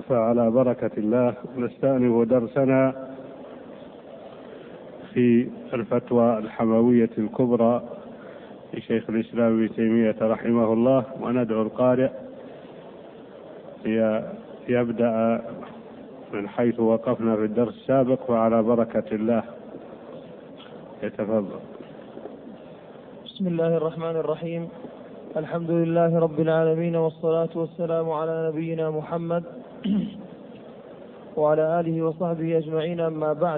فعلى بركة الله نستأنف درسنا في الفتوى الحموية الكبرى لشيخ الإسلام ابن تيمية رحمه الله، وندعو القارئ يبدأ من حيث وقفنا في الدرس السابق، وعلى بركة الله يتفضل. بسم الله الرحمن الرحيم. الحمد لله رب العالمين، والصلاة والسلام على نبينا محمد وعلى آله وصحبه أجمعين، أما بعد.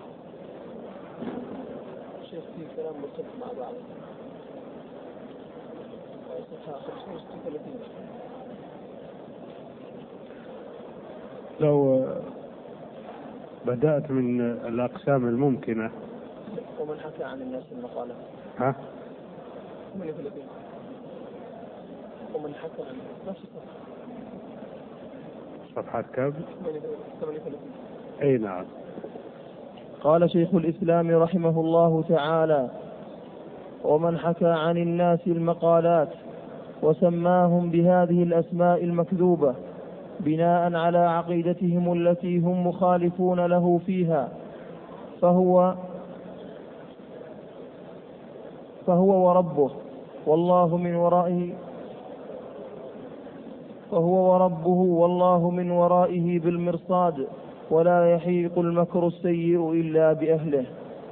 شيخ في كلام بسيط مع بعض. لو بدأت من الأقسام الممكنة. ومن حكى عن الناس المقالة. ها؟ ومن حكى عن نفس صفحة كم؟ أي نعم. قال شيخ الإسلام رحمه الله تعالى: ومن حكى عن الناس المقالات وسماهم بهذه الأسماء المكذوبة بناء على عقيدتهم التي هم مخالفون له فيها فهو وربه والله من ورائه، فهو وربه والله من ورائه بالمرصاد، ولا يحيق المكر السيء إلا بأهله.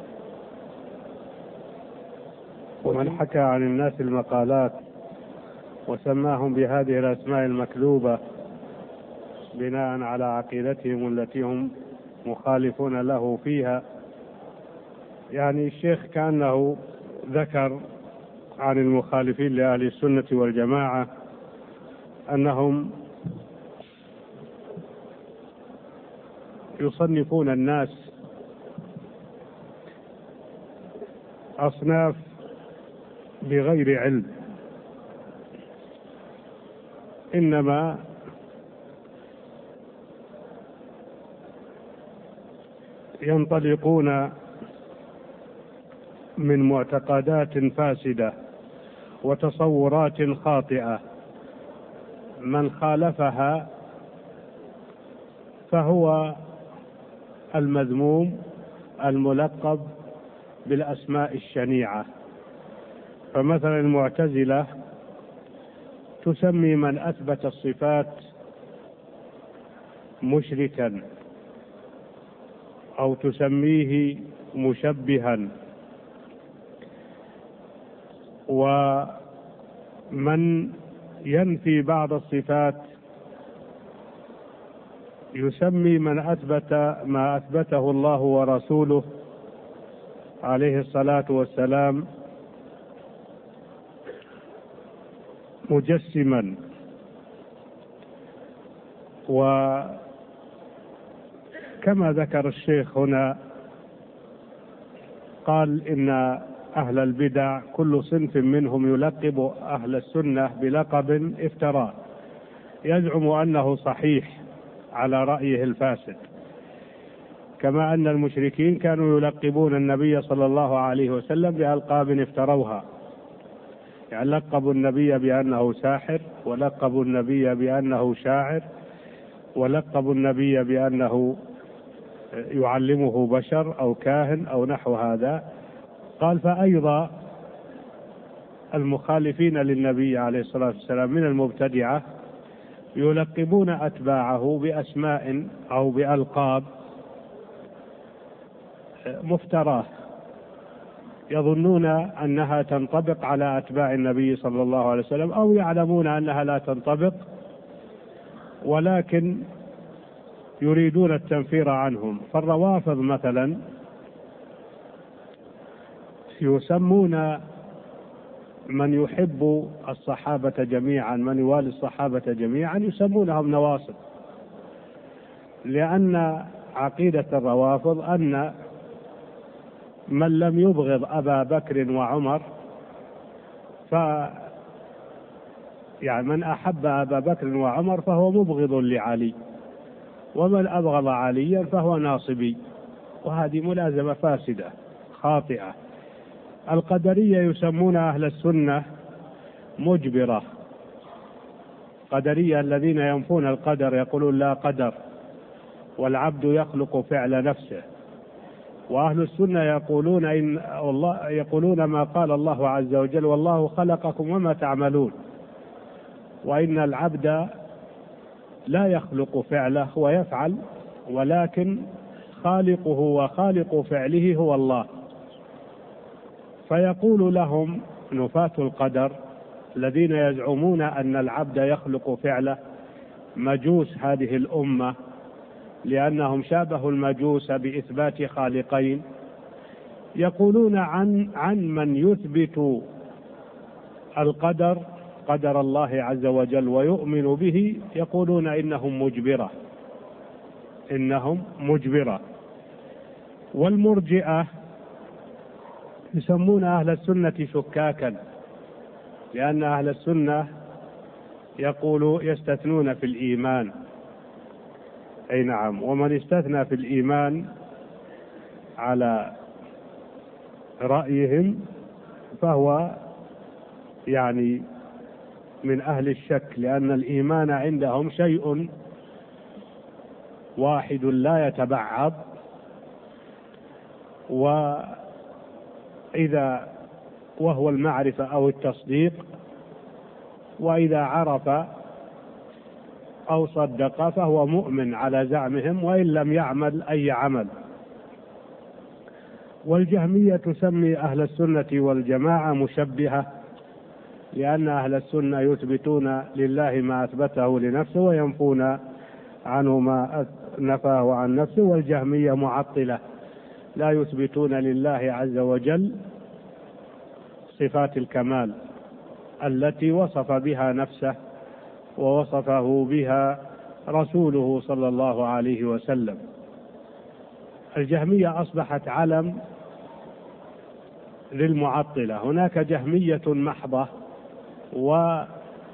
ومن حكى عن الناس المقالات وسماهم بهذه الأسماء المكذوبة بناء على عقيدتهم التي هم مخالفون له فيها، يعني الشيخ كأنه ذكر عن المخالفين لأهل السنة والجماعة أنهم يصنفون الناس أصناف بغير علم، إنما ينطلقون من معتقدات فاسدة وتصورات خاطئة، من خالفها فهو المذموم الملقب بالأسماء الشنيعة. فمثلا المعتزلة تسمي من أثبت الصفات مشركا، أو تسميه مشبها، ومن ينفي بعض الصفات يسمي من أثبت ما أثبته الله ورسوله عليه الصلاة والسلام مجسما. وكما ذكر الشيخ هنا قال إن أهل البدع كل صنف منهم يلقب أهل السنة بلقب افتراء يزعم أنه صحيح على رأيه الفاسد، كما أن المشركين كانوا يلقبون النبي صلى الله عليه وسلم بألقاب افتروها، يعني لقبوا النبي بأنه ساحر، ولقبوا النبي بأنه شاعر، ولقبوا النبي بأنه يعلمه بشر أو كاهن أو نحو هذا. قال فأيضا المخالفين للنبي عليه الصلاة والسلام من المبتدعة يلقبون أتباعه بأسماء أو بألقاب مفتراه يظنون أنها تنطبق على أتباع النبي صلى الله عليه وسلم، أو يعلمون أنها لا تنطبق ولكن يريدون التنفير عنهم. فالروافض مثلا يسمون من يحب الصحابة جميعا، من يوالي الصحابة جميعا، يسمونهم نواصب، لأن عقيدة الروافض أن من لم يبغض أبا بكر وعمر يعني من أحب أبا بكر وعمر فهو مبغض لعلي، ومن أبغض عليا فهو ناصبي، وهذه ملازمة فاسدة خاطئة. القدرية يسمون أهل السنة مجبرة، قدرية الذين ينفون القدر يقولون لا قدر والعبد يخلق فعل نفسه. وأهل السنة يقولون ما قال الله عز وجل والله خلقكم وما تعملون، وإن العبد لا يخلق فعله، هو يفعل ولكن خالقه وخالق فعله هو الله. فيقول لهم نفاة القدر الذين يزعمون أن العبد يخلق فعله مجوس هذه الأمة، لأنهم شابهوا المجوس بإثبات خالقين، يقولون عن من يثبت القدر قدر الله عز وجل ويؤمن به، يقولون إنهم مجبرة. والمرجئة يسمون أهل السنة شكاكا، لأن أهل السنة يستثنون في الإيمان. أي نعم، ومن استثنى في الإيمان على رأيهم فهو يعني من أهل الشك، لأن الإيمان عندهم شيء واحد لا يتبعض، وهو المعرفة أو التصديق، وإذا عرف أو صدق فهو مؤمن على زعمهم وإن لم يعمل أي عمل. والجهمية تسمي أهل السنة والجماعة مشبهة، لأن أهل السنة يثبتون لله ما أثبته لنفسه وينفون عنه ما نفاه عن نفسه. والجهمية معطلة، لا يثبتون لله عز وجل صفات الكمال التي وصف بها نفسه ووصفه بها رسوله صلى الله عليه وسلم. الجهمية أصبحت علم للمعطلة. هناك جهمية محضة ومن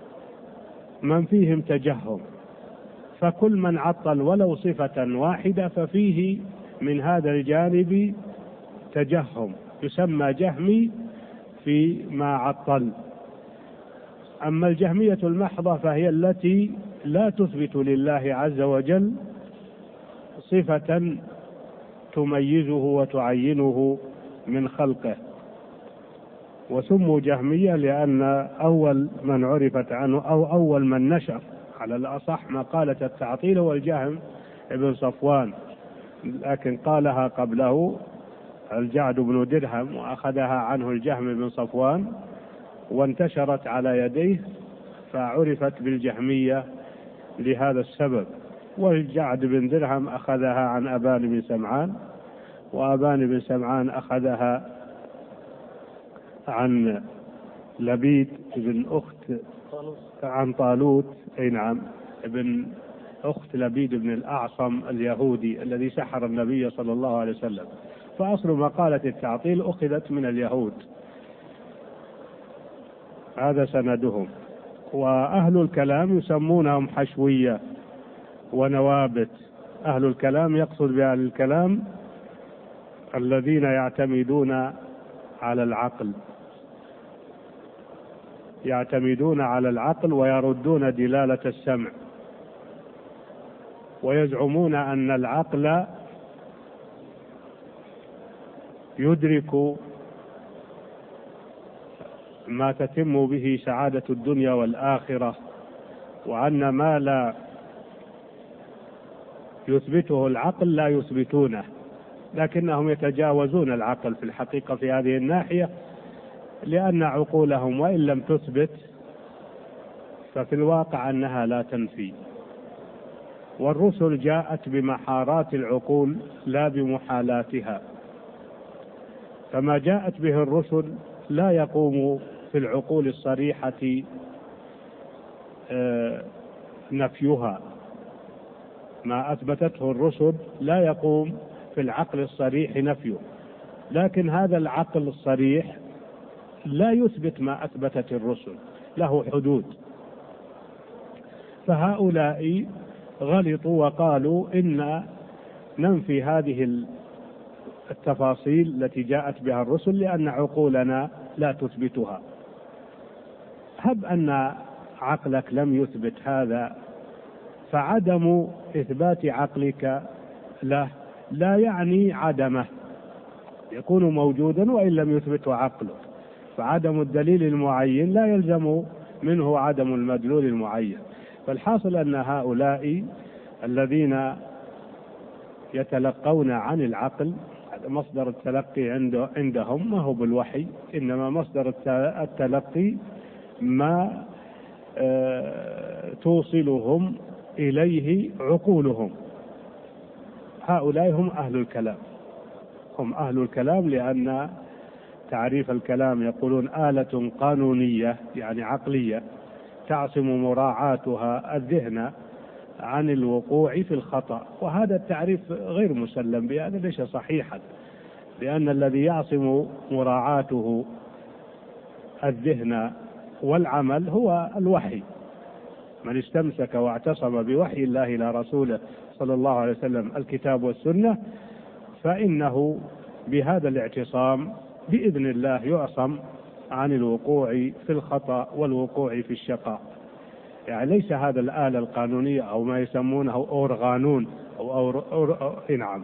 فيهم تجهم، فكل من عطل ولو صفة واحدة ففيه من هذا الجانب تجهم، يسمى جهمي فيما عطل. أما الجهمية المحضة فهي التي لا تثبت لله عز وجل صفة تميزه وتعينه من خلقه، وسموا جهمية لأن أول من عرفت عنه أو أول من نشر على الأصح مقالة التعطيل هو الجهم ابن صفوان، لكن قالها قبله الجعد بن درهم وأخذها عنه الجهم بن صفوان وانتشرت على يديه فعرفت بالجهمية لهذا السبب. والجعد بن درهم أخذها عن أبان بن سمعان، وأبان بن سمعان أخذها عن لبيد بن أخت عن طالوت، أي نعم، ابن أخت لبيد بن الأعصم اليهودي الذي سحر النبي صلى الله عليه وسلم. فأصل مقالة التعطيل أخذت من اليهود، هذا سندهم. وأهل الكلام يسمونهم حشوية ونوابت. أهل الكلام يقصد بأهل الكلام الذين يعتمدون على العقل ويردون دلالة السمع، ويزعمون أن العقل يدرك ما تتم به سعادة الدنيا والآخرة، وأن ما لا يثبته العقل لا يثبتونه، لكنهم يتجاوزون العقل في الحقيقة في هذه الناحية، لأن عقولهم وإن لم تثبت ففي الواقع أنها لا تنفي. والرسل جاءت بمحارات العقول لا بمحالاتها، فما جاءت به الرسل لا يقوم في العقول الصريحة نفيها، ما أثبتته الرسل لا يقوم في العقل الصريح نفيه، لكن هذا العقل الصريح لا يثبت ما أثبتت الرسل، له حدود. فهؤلاء غلطوا وقالوا إن ننفي هذه التفاصيل التي جاءت بها الرسل لأن عقولنا لا تثبتها. هب أن عقلك لم يثبت هذا، فعدم إثبات عقلك له لا يعني عدمه، يكون موجودا وإن لم يثبته عقله، فعدم الدليل المعين لا يلزم منه عدم المدلول المعين. فالحاصل أن هؤلاء الذين يتلقون عن العقل مصدر التلقي عندهم ما هو بالوحي، إنما مصدر التلقي ما توصلهم إليه عقولهم. هؤلاء هم أهل الكلام، هم أهل الكلام، لأن تعريف الكلام يقولون آلة قانونية يعني عقلية تعصم مراعاتها الذهن عن الوقوع في الخطأ، وهذا التعريف غير مسلم بهذا، ليس صحيحا، لأن الذي يعصم مراعاته الذهن والعمل هو الوحي. من استمسك واعتصم بوحي الله إلى رسوله صلى الله عليه وسلم الكتاب والسنة فإنه بهذا الاعتصام بإذن الله يعصم عن الوقوع في الخطأ والوقوع في الشقاء. يعني ليس هذا الآلة القانونية أو ما يسمونه أورغانون نعم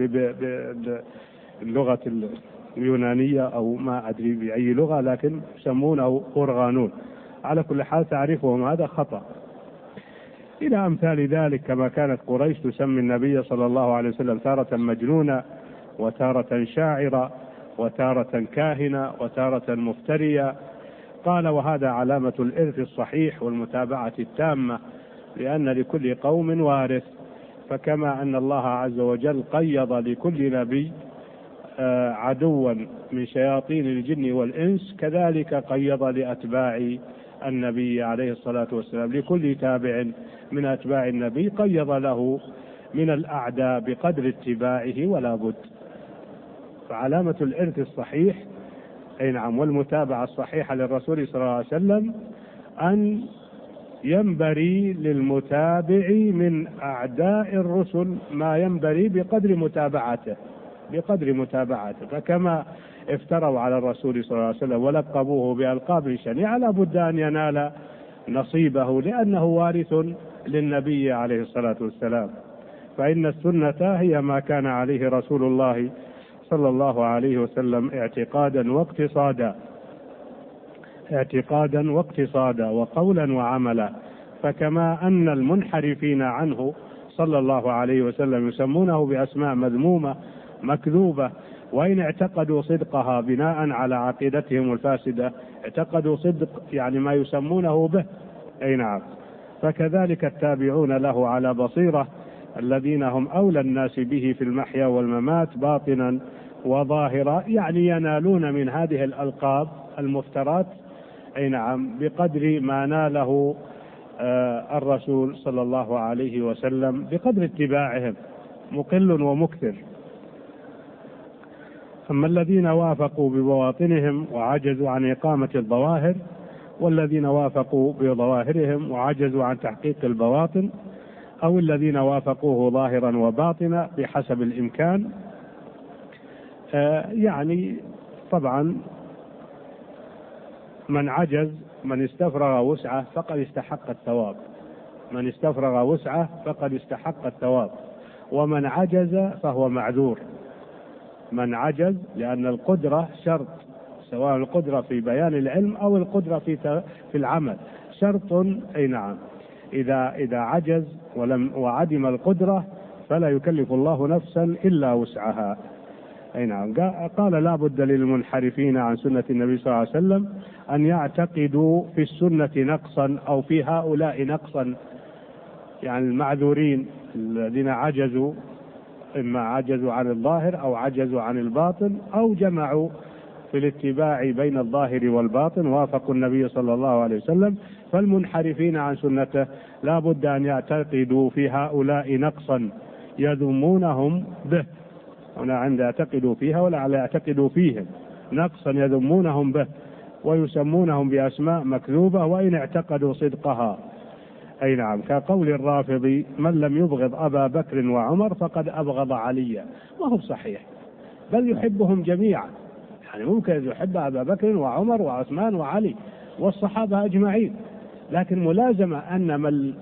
باللغة اليونانية أو ما أدري بأي لغة، لكن يسمونه أورغانون. على كل حال تعريفهم هذا خطأ. إلى أمثال ذلك، كما كانت قريش تسمي النبي صلى الله عليه وسلم تارة مجنونا وتارة شاعرا وتارة كاهنا وتارة مفتريا. قال وهذا علامة الإرث الصحيح والمتابعة التامة، لأن لكل قوم وارث، فكما أن الله عز وجل قيض لكل نبي عدوا من شياطين الجن والإنس، كذلك قيض لأتباع النبي عليه الصلاة والسلام، لكل تابع من أتباع النبي قيض له من الأعداء بقدر اتباعه ولا بد. فعلامة الإرث الصحيح نعم والمتابعة الصحيحة للرسول صلى الله عليه وسلم أن ينبري للمتابع من أعداء الرسل ما ينبري بقدر متابعته. فكما افتروا على الرسول صلى الله عليه وسلم ولقبوه بألقاب شنيعة لا بد أن ينال نصيبه، لأنه وارث للنبي عليه الصلاة والسلام. فإن السنة هي ما كان عليه رسول الله صلى الله عليه وسلم اعتقادا واقتصادا وقولا وعملا. فكما أن المنحرفين عنه صلى الله عليه وسلم يسمونه بأسماء مذمومة مكذوبة، وإن اعتقدوا صدقها بناء على عقيدتهم الفاسدة اعتقدوا صدق يعني ما يسمونه به نعم، فكذلك التابعون له على بصيرة الذين هم أولى الناس به في المحيا والممات باطنا وظاهرا، يعني ينالون من هذه الألقاب المفترات نعم بقدر ما ناله الرسول صلى الله عليه وسلم بقدر اتباعهم مقل ومكثر. أما الذين وافقوا ببواطنهم وعجزوا عن إقامة الظواهر، والذين وافقوا بظواهرهم وعجزوا عن تحقيق البواطن، أو الذين وافقوه ظاهرا وباطنا بحسب الإمكان، يعني طبعا من عجز من استفرغ وسعه فقد استحق الثواب، ومن عجز فهو معذور. من عجز لأن القدرة شرط، سواء القدرة في بيان العلم أو القدرة في العمل شرط نعم. إذا عجز وعدم القدرة فلا يكلف الله نفسا إلا وسعها نعم. قال لا بد للمنحرفين عن سنة النبي صلى الله عليه وسلم أن يعتقدوا في السنة نقصا أو في هؤلاء نقصا، يعني المعذورين الذين عجزوا، إما عجزوا عن الظاهر أو عجزوا عن الباطن أو جمعوا في الاتباع بين الظاهر والباطن وافقوا النبي صلى الله عليه وسلم. فالمنحرفين عن سنته لا بد أن يعتقدوا في هؤلاء نقصا يذمونهم به، هنا عند يعتقدوا فيها ولا يعتقدوا فيهم، نقصا يذمونهم به ويسمونهم بأسماء مكذوبة وإن اعتقدوا صدقها نعم، كقول الرافضي من لم يبغض أبا بكر وعمر فقد أبغض عليا، وهو صحيح، بل يحبهم جميعا، يعني ممكن يحب أبا بكر وعمر وعثمان وعلي والصحابة أجمعين، لكن ملازمة أن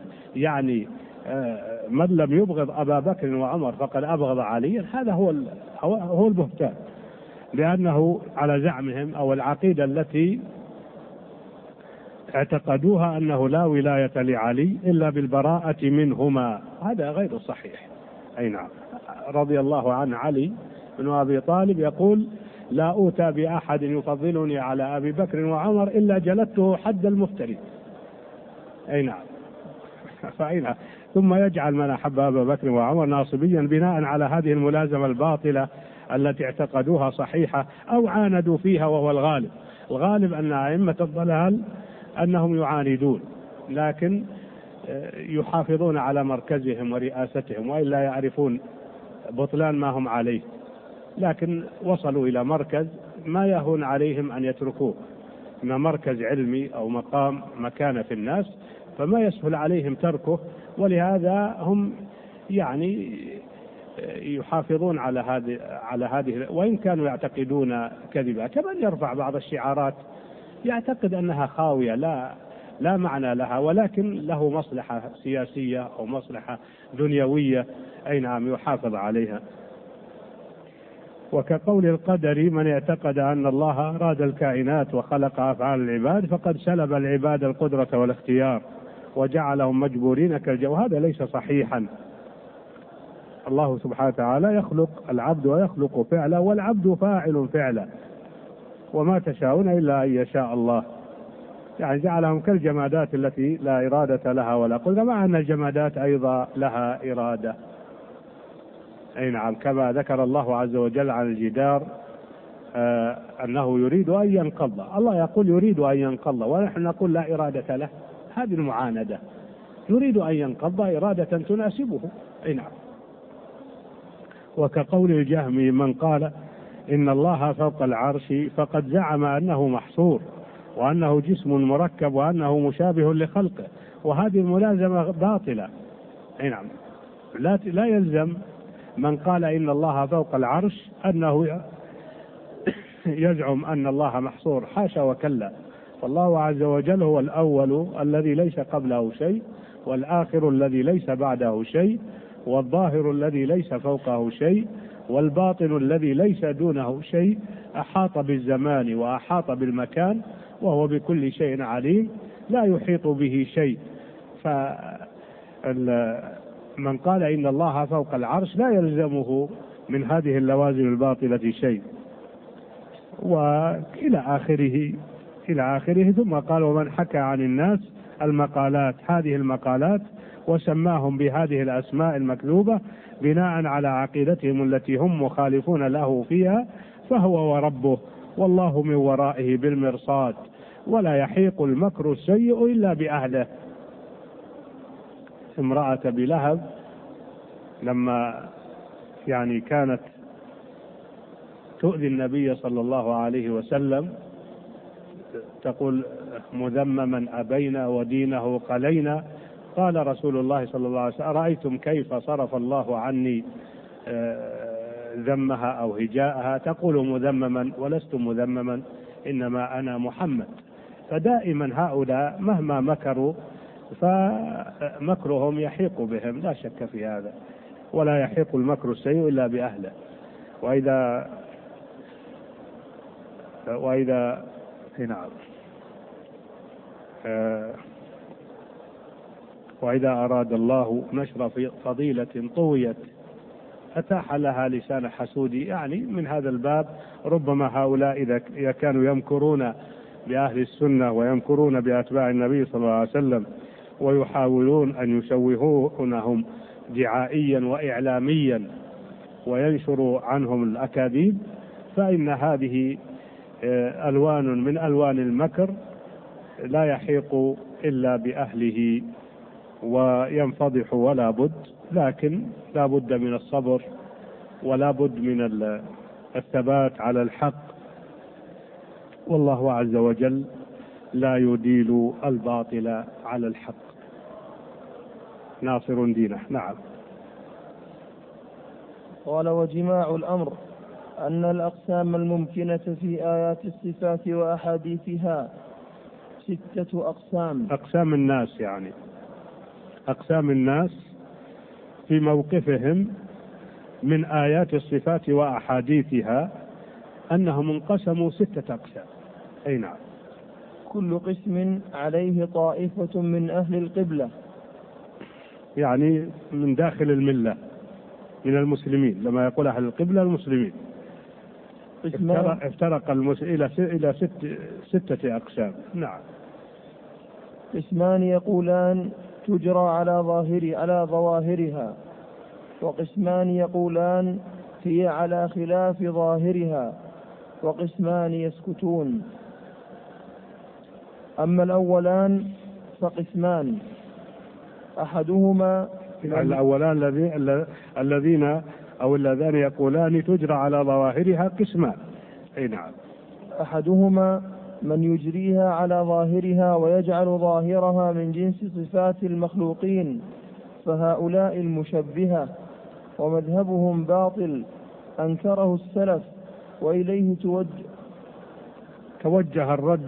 من لم يبغض أبا بكر وعمر فقد أبغض عليا، هذا هو البهتان، لأنه على زعمهم أو العقيدة التي اعتقدوها أنه لا ولاية لعلي إلا بالبراءة منهما، هذا غير صحيح. أي نعم. رضي الله عن علي بن أبي طالب يقول: لا أوتى بأحد يفضلني على أبي بكر وعمر إلا جلدته حد المفتري. أي نعم. فأين ثم يجعل من أحب أبا بكر وعمر ناصبيا بناء على هذه الملازمة الباطلة التي اعتقدوها صحيحة أو عاندوا فيها، وهو الغالب أن أئمة الضلال أنهم يعاندون، لكن يحافظون على مركزهم ورئاستهم، وإلا يعرفون بطلان ما هم عليه، لكن وصلوا إلى مركز ما يهون عليهم أن يتركوه، إما مركز علمي أو مكانة في الناس، فما يسهل عليهم تركه، ولهذا هم يحافظون على هذه وإن كانوا يعتقدون كذبا. كمن يرفع بعض الشعارات يعتقد أنها خاوية لا معنى لها، ولكن له مصلحة سياسية أو مصلحة دنيوية، أي نعم، يحافظ عليها. وكقول القدر: من اعتقد أن الله أراد الكائنات وخلق أفعال العباد فقد سلب العباد القدرة والاختيار وجعلهم مجبورين كالجو. هذا ليس صحيحا. الله سبحانه وتعالى يخلق العبد ويخلق فعله، والعبد فاعل فعله، وما تشاءون إلا أن يشاء الله. جعلهم كالجمادات التي لا إرادة لها ولا قدرة، مع أن الجمادات أيضا لها إرادة. أي نعم. كما ذكر الله عز وجل عن الجدار أنه يريد أن ينقض، الله يقول يريد أن ينقض ونحن نقول لا إرادة له. هذه المعاندة، يريد أن ينقض إرادة تناسبه. أي نعم. وكقول الجهمي: من قال إن الله فوق العرش فقد زعم أنه محصور وأنه جسم مركب وأنه مشابه لخلقه، وهذه الملازمة باطلة. أي نعم. لا يلزم من قال إن الله فوق العرش أنه يزعم أن الله محصور، حاشا وكلا. فالله عز وجل هو الأول الذي ليس قبله شيء، والآخر الذي ليس بعده شيء، والظاهر الذي ليس فوقه شيء، والباطن الذي ليس دونه شيء، أحاط بالزمان وأحاط بالمكان، وهو بكل شيء عليم، لا يحيط به شيء. من قال إن الله فوق العرش لا يلزمه من هذه اللوازم الباطلة شيء. وإلى آخره. ثم قال: ومن حكى عن الناس هذه المقالات وسماهم بهذه الأسماء المكذوبة بناء على عقيدتهم التي هم مخالفون له فيها فهو وربه والله من ورائه بالمرصاد ولا يحيق المكر السيء إلا بأهله. امرأة أبي لهب لما كانت تؤذي النبي صلى الله عليه وسلم تقول: مذمما أبينا ودينه قلينا، قال رسول الله صلى الله عليه وسلم: أرأيتم كيف صرف الله عني ذمها أو هجاءها؟ تقول مذمما ولست مذمما، إنما أنا محمد. فدائما هؤلاء مهما مكروا فمكرهم يحيق بهم، لا شك في هذا، ولا يحيق المكر السيء إلا بأهله. وإذا نعم. وإذا أراد الله نشر فضيلة طويت أتاح لها لسان حسود. من هذا الباب ربما هؤلاء إذا كانوا يمكرون بأهل السنة ويمكرون بأتباع النبي صلى الله عليه وسلم ويحاولون أن يشوهونهم دعائيا وإعلاميا وينشروا عنهم الأكاذيب، فإن هذه ألوان من ألوان المكر لا يحيق إلا بأهله وينفضح ولا بد، لكن لا بد من الصبر ولا بد من الثبات على الحق، والله عز وجل لا يديل الباطل على الحق. ناصر دينه. نعم. قال: وجماع الأمر أن الأقسام الممكنة في آيات الصفات وأحاديثها 6 أقسام. أقسام الناس، يعني أقسام الناس في موقفهم من آيات الصفات وأحاديثها أنهم انقسموا 6 أقسام. أي نعم. كل قسم عليه طائفة من أهل القبلة، يعني من داخل الملة من المسلمين، لما يقول أهل القبلة المسلمين. افترق إلى 6 أقسام. نعم. قسمان يقولان تجرى على ظواهرها، وقسمان يقولان هي على خلاف ظاهرها، وقسمان يسكتون. أما الأولان فقسمان، أحدهما الأولان الذين أو اللذان يقولان تجرى على ظواهرها قسمان. أي نعم. أحدهما من يجريها على ظاهرها ويجعل ظاهرها من جنس صفات المخلوقين، فهؤلاء المشبهة، ومذهبهم باطل أنكره السلف، وإليه توجه الرد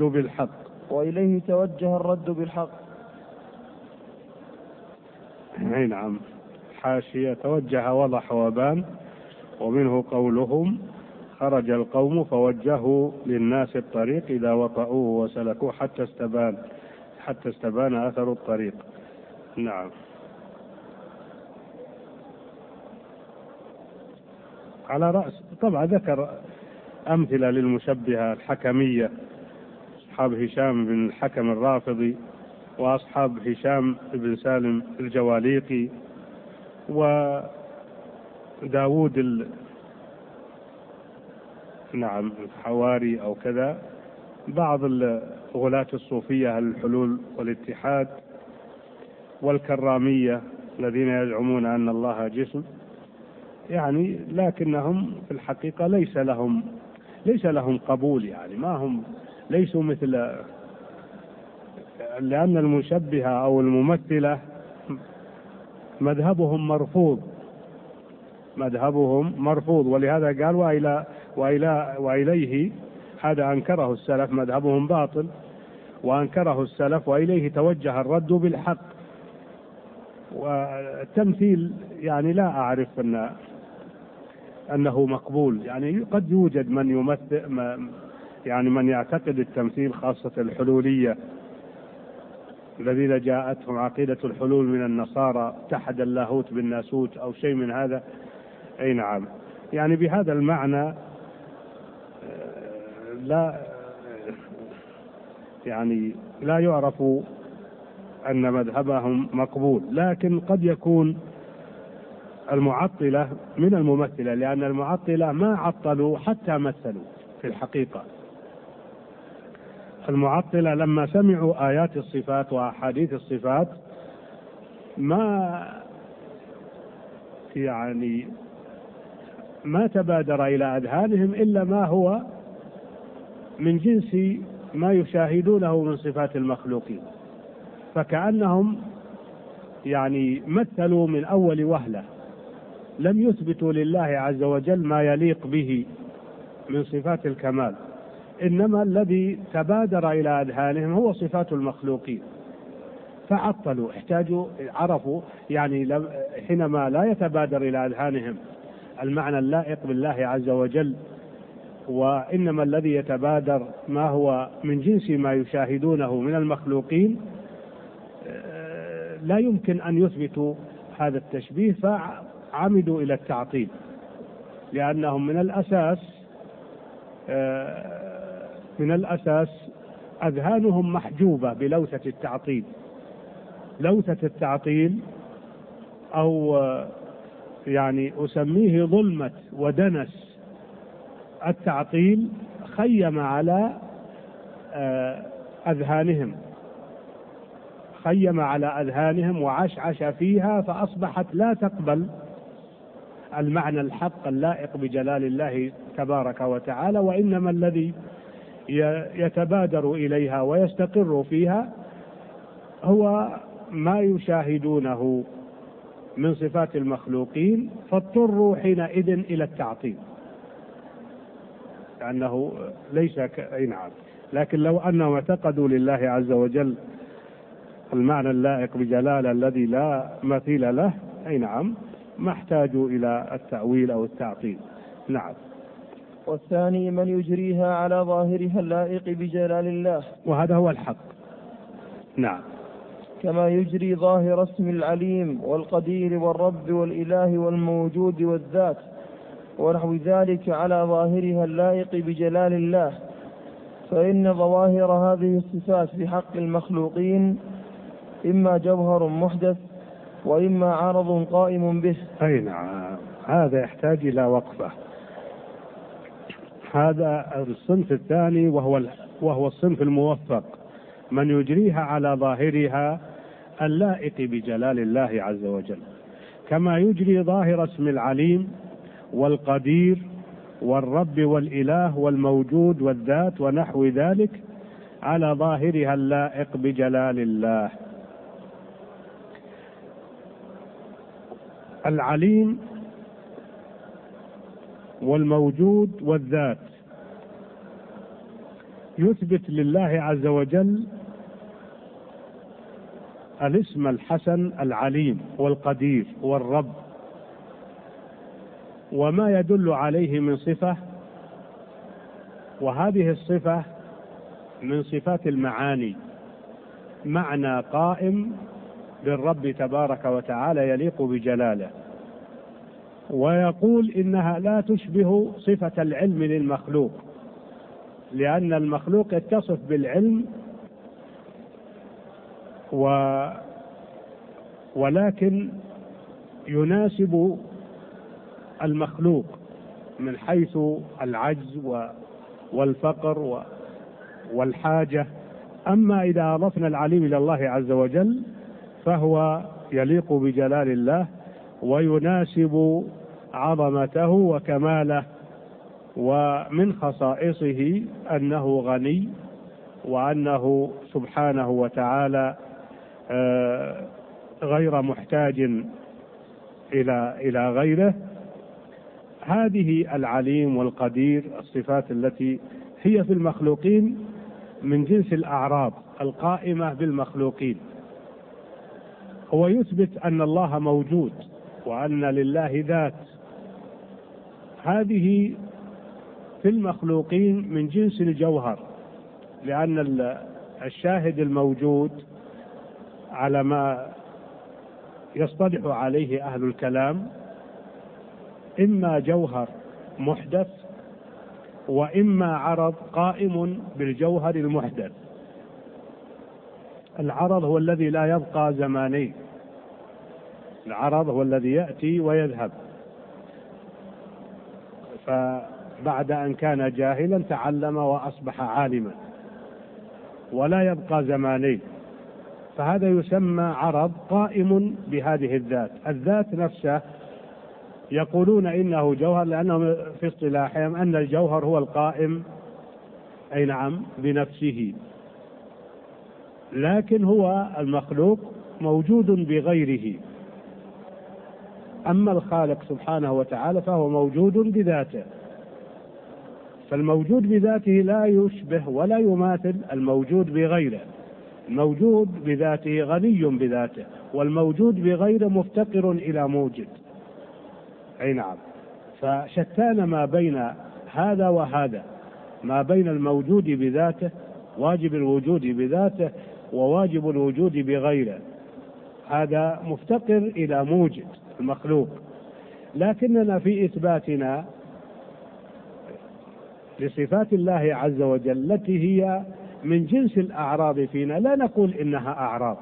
بالحق. أي نعم. حاشية توجه وضح وبان، ومنه قولهم خرج القوم فوجهوا للناس الطريق إذا وطئوه وسلكوه حتى استبان أثر الطريق. نعم. على رأس طبعا ذكر أمثلة للمشبهة الحكمية، أصحاب هشام بن الحكم الرافضي، وأصحاب هشام بن سالم الجواليقي، وداود نعم الحواري أو كذا، بعض غلاة الصوفية الحلول والاتحاد، والكرامية الذين يزعمون أن الله جسم، يعني لكنهم في الحقيقة ليس لهم قبول، يعني ما هم ليسوا مثل، لأن المشبهة أو الممثلة مذهبهم مرفوض، ولهذا قال وإليه هذا أنكره السلف، مذهبهم باطل وأنكره السلف، وإليه توجه الرد بالحق. والتمثيل يعني لا أعرف أنه مقبول، يعني قد يوجد من يمثل، يعني من يعتقد التمثيل، خاصة الحلولية الذين جاءتهم عقيدة الحلول من النصارى، اتحد اللاهوت بالناسوت أو شيء من هذا. أي نعم. يعني بهذا المعنى لا يعرف أن مذهبهم مقبول، لكن قد يكون المعطلة من الممثلة، لأن المعطلة ما عطلوا حتى مثلوا في الحقيقة. المعطلة لما سمعوا آيات الصفات وأحاديث الصفات ما تبادر إلى أذهانهم إلا ما هو من جنس ما يشاهدونه من صفات المخلوقين، فكأنهم يعني مثلوا من أول وهلة، لم يثبتوا لله عز وجل ما يليق به من صفات الكمال، إنما الذي تبادر إلى أذهانهم هو صفات المخلوقين، فعطلوا، عرفوا يعني حينما لا يتبادر إلى أذهانهم المعنى اللائق بالله عز وجل، وإنما الذي يتبادر ما هو من جنس ما يشاهدونه من المخلوقين، لا يمكن أن يثبتوا هذا التشبيه، فعمدوا إلى التعطيل، لأنهم من الأساس أذهانهم محجوبة بلوثة التعطيل. لوثة التعطيل أو يعني أسميه ظلمة ودنس التعطيل خيم على أذهانهم وعشعش فيها، فأصبحت لا تقبل المعنى الحق اللائق بجلال الله تبارك وتعالى، وإنما الذي يتبادر إليها ويستقر فيها هو ما يشاهدونه من صفات المخلوقين، فاضطروا حينئذ إلى التعطيل، لأنه لكن لو أنهم اعتقدوا لله عز وجل المعنى اللائق بجلاله الذي لا مثيل له، أي نعم، ما احتاجوا إلى التأويل أو التعطيل. نعم. والثاني من يجريها على ظاهرها اللائق بجلال الله، وهذا هو الحق. نعم. كما يجري ظاهر اسم العليم والقدير والرب والإله والموجود والذات ونحو ذلك على ظاهرها اللائق بجلال الله، فإن ظواهر هذه الصفات في حق المخلوقين إما جوهر محدث وإما عرض قائم به. أي نعم، هذا يحتاج إلى وقفة. هذا الصنف الثاني وهو الصنف الموفق، من يجريها على ظاهرها اللائق بجلال الله عز وجل، كما يجري ظاهر اسم العليم والقدير والرب والإله والموجود والذات ونحو ذلك على ظاهرها اللائق بجلال الله. العليم والموجود والذات يثبت لله عز وجل الاسم الحسن العليم والقدير والرب وما يدل عليه من صفة، وهذه الصفة من صفات المعاني، معنى قائم بالرب تبارك وتعالى يليق بجلاله، ويقول إنها لا تشبه صفة العلم للمخلوق، لأن المخلوق يتصف بالعلم ولكن يناسب المخلوق من حيث العجز والفقر والحاجة. أما إذا أضفنا العليم إلى الله عز وجل فهو يليق بجلال الله ويناسب عظمته وكماله، ومن خصائصه أنه غني وأنه سبحانه وتعالى غير محتاج إلى غيره. هذه العليم والقدير الصفات التي هي في المخلوقين من جنس الأعراض القائمة بالمخلوقين. هو يثبت أن الله موجود وأن لله ذات، هذه في المخلوقين من جنس الجوهر، لأن الشاهد الموجود على ما يصطلح عليه أهل الكلام إما جوهر محدث وإما عرض قائم بالجوهر المحدث. العرض هو الذي لا يبقى زمانين، العرض هو الذي يأتي ويذهب، فبعد أن كان جاهلا تعلم وأصبح عالما ولا يبقى زمانين، فهذا يسمى عرض قائم بهذه الذات. الذات نفسه يقولون إنه جوهر، لأنهم في اصطلاحهم أن الجوهر هو القائم أي نعم بنفسه، لكن هو المخلوق موجود بغيره. أما الخالق سبحانه وتعالى فهو موجود بذاته، فالموجود بذاته لا يشبه ولا يماثل الموجود بغيره. الموجود بذاته غني بذاته، والموجود بغيره مفتقر إلى موجد. أي نعم، فشتان ما بين هذا وهذا، ما بين الموجود بذاته واجب الوجود بذاته وواجب الوجود بغيره. هذا مفتقر إلى موجد المخلوق، لكننا في إثباتنا لصفات الله عز وجل التي هي من جنس الأعراض فينا لا نقول إنها أعراض،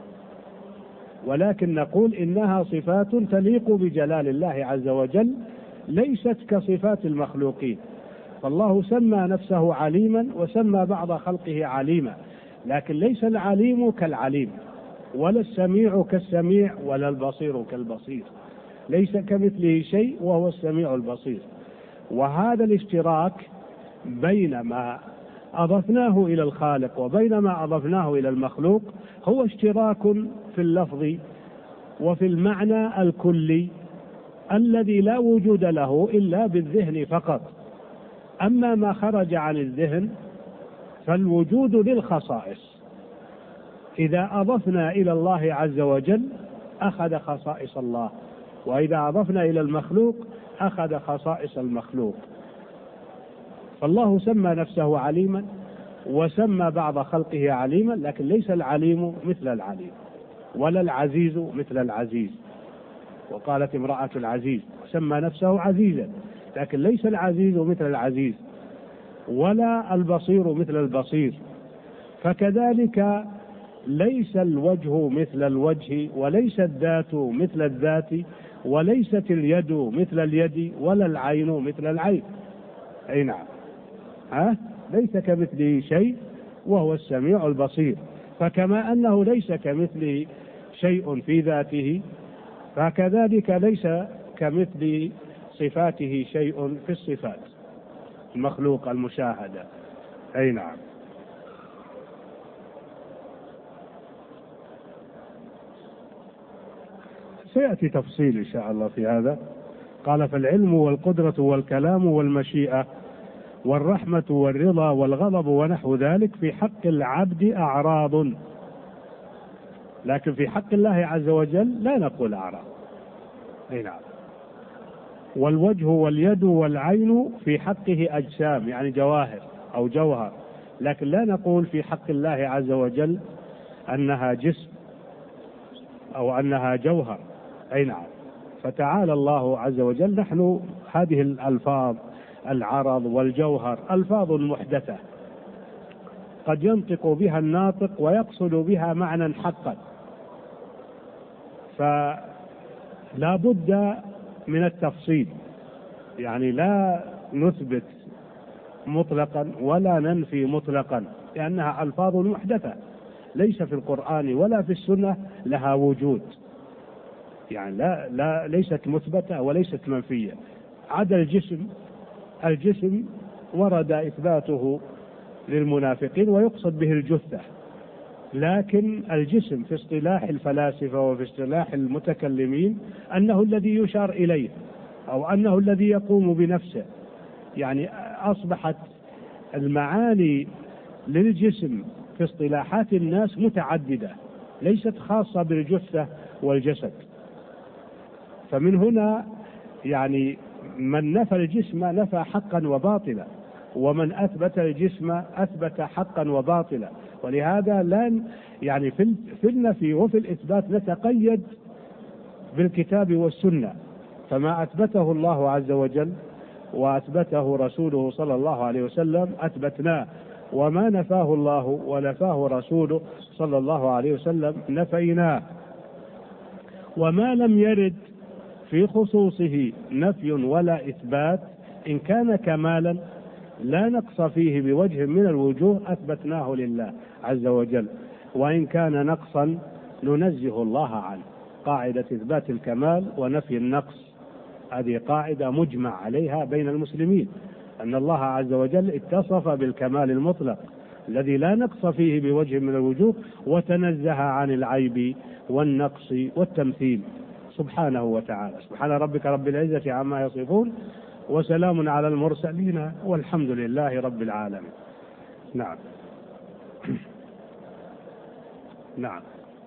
ولكن نقول إنها صفات تليق بجلال الله عز وجل، ليست كصفات المخلوقين. فالله سمى نفسه عليما وسمى بعض خلقه عليما، لكن ليس العليم كالعليم ولا السميع كالسميع ولا البصير كالبصير، ليس كمثله شيء وهو السميع البصير. وهذا الاشتراك بين ما أضفناه إلى الخالق وبين ما أضفناه إلى المخلوق هو اشتراك في اللفظ وفي المعنى الكلي الذي لا وجود له إلا بالذهن فقط. أما ما خرج عن الذهن فالوجود للخصائص، إذا أضفنا إلى الله عز وجل أخذ خصائص الله، وإذا أضفنا إلى المخلوق أخذ خصائص المخلوق. فالله سمى نفسه عليما وسمى بعض خلقه عليما، لكن ليس العليم مثل العليم، ولا العزيز مثل العزيز. وقالت امرأة العزيز، سمى نفسه عزيزا، لكن ليس العزيز مثل العزيز، ولا البصير مثل البصير. فكذلك ليس الوجه مثل الوجه، وليس الذات مثل الذات، وليست اليد مثل اليد، ولا العين مثل العين. أي نعم، ليس كمثله شيء وهو السميع البصير. فكما أنه ليس كمثله شيء في ذاته، فكذلك ليس كمثل صفاته شيء في الصفات المخلوق المشاهدة. أي نعم. سيأتي تفصيل إن شاء الله في هذا. قال: فالعلم والقدرة والكلام والمشيئة والرحمة والرضا والغضب ونحو ذلك في حق العبد أعراض، لكن في حق الله عز وجل لا نقول أعراض. أي نعم. والوجه واليد والعين في حقه أجسام، يعني جواهر أو جوهر، لكن لا نقول في حق الله عز وجل أنها جسم أو أنها جوهر. أي نعم. فتعالى الله عز وجل. نحن هذه الألفاظ العرض والجوهر ألفاظ محدثة قد ينطق بها الناطق ويقصد بها معنى حقا، فلا بد من التفصيل، يعني لا نثبت مطلقا ولا ننفي مطلقا، لأنها ألفاظ محدثة ليس في القرآن ولا في السنة لها وجود، يعني لا ليست مثبتة وليست منفية. عدا الجسم ورد إثباته للمنافقين ويقصد به الجثة، لكن الجسم في اصطلاح الفلاسفة وفي اصطلاح المتكلمين أنه الذي يشار إليه أو أنه الذي يقوم بنفسه. يعني أصبحت المعاني للجسم في اصطلاحات الناس متعددة، ليست خاصة بالجثة والجسد. فمن هنا يعني من نفى الجسم نفى حقا وباطلا، ومن أثبت الجسم أثبت حقا وباطلا. ولهذا لا يعني في النفي وفي الإثبات نتقيد بالكتاب والسنة، فما أثبته الله عز وجل وأثبته رسوله صلى الله عليه وسلم أثبتناه، وما نفاه الله ونفاه رسوله صلى الله عليه وسلم نفيناه. وما لم يرد في خصوصه نفي ولا إثبات إن كان كمالا لا نقص فيه بوجه من الوجوه أثبتناه لله عز وجل، وإن كان نقصا ننزه الله عنه. قاعدة إثبات الكمال ونفي النقص هذه قاعدة مجمع عليها بين المسلمين، أن الله عز وجل اتصف بالكمال المطلق الذي لا نقص فيه بوجه من الوجوه، وتنزه عن العيب والنقص والتمثيل سبحانه وتعالى. سبحان ربك رب العزة عما يصفون، وسلام على المرسلين، والحمد لله رب العالمين. نعم. نعم.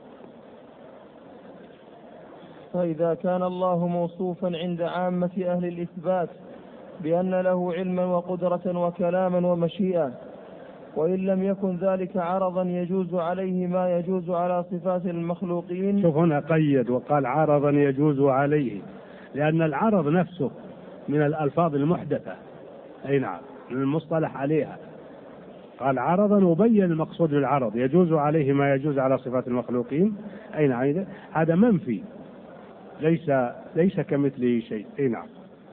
فإذا كان الله موصوفا عند عامة أهل الإثبات بأن له علما وقدرة وكلاما ومشيئة، وإن لم يكن ذلك عرضا يجوز عليه ما يجوز على صفات المخلوقين. شوف هنا قيد وقال عرضا يجوز عليه، لأن العرض نفسه من الألفاظ المحدثة. أي نعم، من المصطلح عليها. قال عرضا وبين المقصود بالعرض، يجوز عليه ما يجوز على صفات المخلوقين. أي نعم، هذا منفي، ليس كمثله شيء. أي نعم.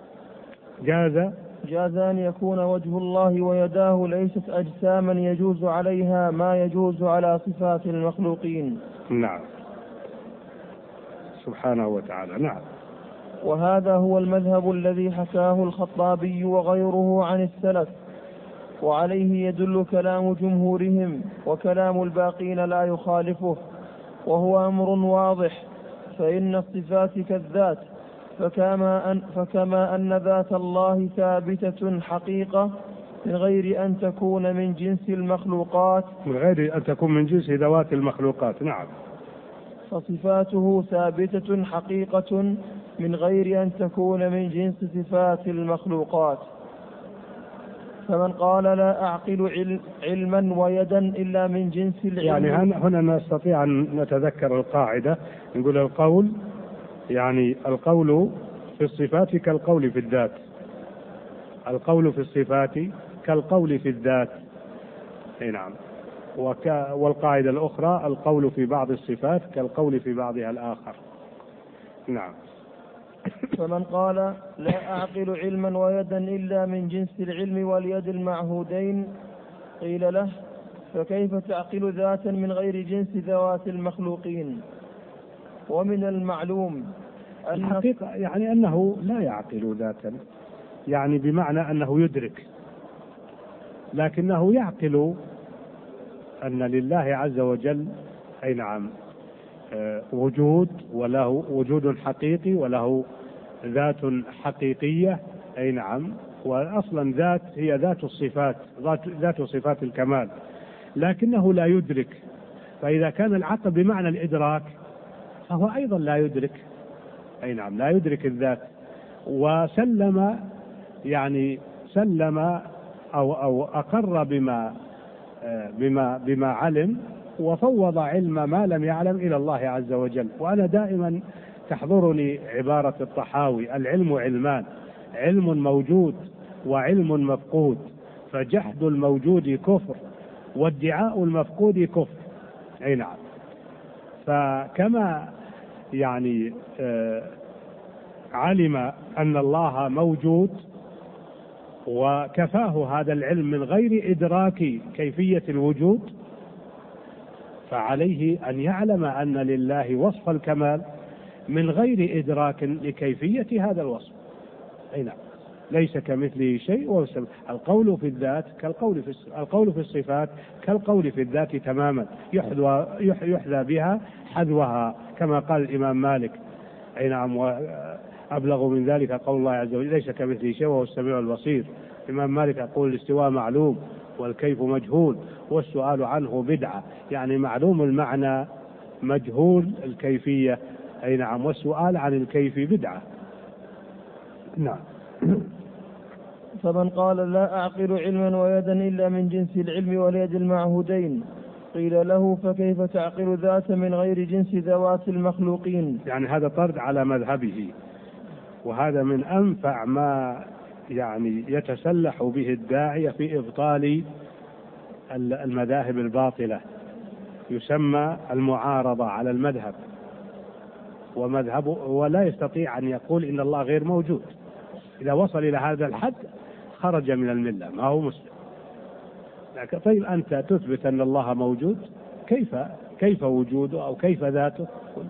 جاز أن يكون وجه الله ويداه ليست أجساما يجوز عليها ما يجوز على صفات المخلوقين. نعم، سبحانه وتعالى. نعم. وهذا هو المذهب الذي حكاه الخطابي وغيره عن السلف، وعليه يدل كلام جمهورهم، وكلام الباقين لا يخالفه، وهو أمر واضح. فإن الصفات كالذات، فكما أن ذات الله ثابتة حقيقة، من غير أن تكون من جنس المخلوقات. من غير أن تكون من جنس ذوات المخلوقات. نعم. فصفاته ثابتة حقيقة من غير أن تكون من جنس صفات المخلوقات. فمن قال لا أعقل علما ويدا إلا من جنس العلم. يعني هنا نستطيع أن نتذكر القاعدة، نقول القول يعني القول في الصفات كالقول في الذات. القول في الصفات كالقول في الذات. نعم. والقاعدة الأخرى القول في بعض الصفات كالقول في بعضها الآخر. نعم. فمن قال لا أعقل علما ويدا إلا من جنس العلم واليد المعهودين قيل له فكيف تعقل ذاتا من غير جنس ذوات المخلوقين؟ ومن المعلوم أن الحقيقة يعني أنه لا يعقل ذاتا، يعني بمعنى أنه يدرك، لكنه يعقل أن لله عز وجل أي نعم وجود، وله وجود حقيقي، وله ذات حقيقية. أي نعم. وأصلا ذات هي ذات الصفات، ذات صفات الكمال، لكنه لا يدرك. فإذا كان العقل بمعنى الإدراك فهو أيضا لا يدرك. أي نعم، لا يدرك الذات. وسلم يعني سلم أو أقر بما علم، وفوض علم ما لم يعلم إلى الله عز وجل. وأنا دائما تحضرني عبارة الطحاوي: العلم علمان، علم موجود وعلم مفقود، فجحد الموجود كفر وادعاء المفقود كفر. أي نعم. فكما يعني علم أن الله موجود وكفاه هذا العلم من غير إدراك كيفية الوجود، فعليه أن يعلم أن لله وصف الكمال من غير إدراك لكيفية هذا الوصف. أي نعم. ليس كمثله شيء. القول في الذات كالقول في القول في الصفات كالقول في الذات تماما، يحذى بها حذوها كما قال الإمام مالك. أي نعم. وأبلغ من ذلك قول الله عز وجل: ليس كمثله شيء وهو السميع البصير. الإمام مالك يقول: الاستواء معلوم والكيف مجهول والسؤال عنه بدعة. يعني معلوم المعنى مجهول الكيفية. أي نعم. والسؤال عن الكيف بدعة. نعم. فمن قال لا أعقل علما ويدا إلا من جنس العلم واليد المعهودين قيل له فكيف تعقل ذات من غير جنس ذوات المخلوقين؟ يعني هذا طرد على مذهبه، وهذا من أنفع ما يعني يتسلح به الداعية في إبطال المذاهب الباطلة. يسمى المعارضة على المذهب ومذهبه، ولا يستطيع أن يقول إن الله غير موجود. إذا وصل إلى هذا الحد خرج من الملة، ما هو مسلم. لكن طيب أنت تثبت أن الله موجود، كيف وجوده أو كيف ذاته؟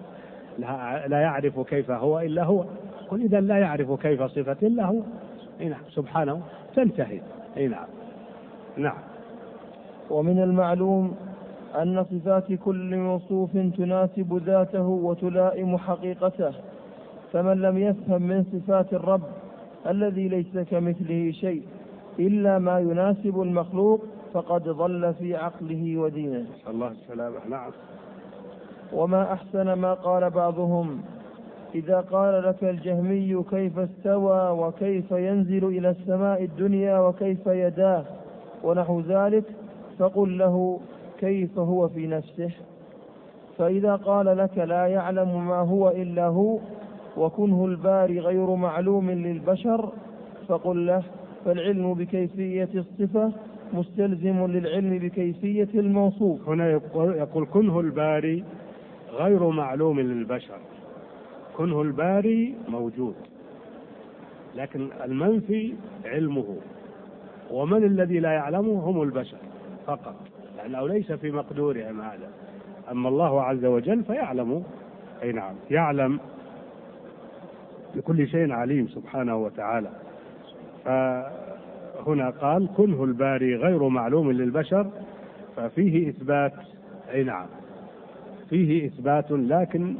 لا يعرف كيف هو إلا هو. قل إذا لا يعرف كيف صفة إلا هو. نعم. سبحانه. تنتهي. نعم. نعم. ومن المعلوم أن صفات كل موصوف تناسب ذاته وتلائم حقيقته، فمن لم يفهم من صفات الرب الذي ليس كمثله شيء إلا ما يناسب المخلوق فقد ضل في عقله ودينه. الله السلامة. نعم. وما أحسن ما قال بعضهم: إذا قال لك الجهمي كيف استوى وكيف ينزل إلى السماء الدنيا وكيف يداه ونحو ذلك، فقل له كيف هو في نفسه. فإذا قال لك لا يعلم ما هو إلا هو وكنه الباري غير معلوم للبشر، فقل له فالعلم بكيفية الصفة مستلزم للعلم بكيفية الموصوف. هنا يقول كنه الباري غير معلوم للبشر. كنه الباري موجود، لكن المنفي علمه، ومن الذي لا يعلمه هم البشر فقط، لأنه ليس في مقدورهم هذا. أما الله عز وجل فيعلم. أي نعم. يعلم بكل شيء عليم سبحانه وتعالى. فهنا قال كنه الباري غير معلوم للبشر، ففيه إثبات. أي نعم. فيه إثبات، لكن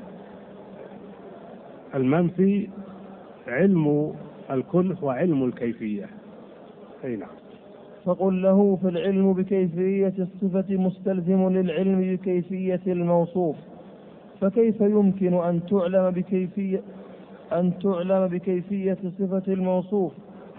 المنفي علم الكنه وعلم الكيفية. أي نعم. فقل له فالعلم بكيفية الصفة مستلزم للعلم بكيفية الموصوف، فكيف يمكن أن تعلم بكيفية صفة الموصوف؟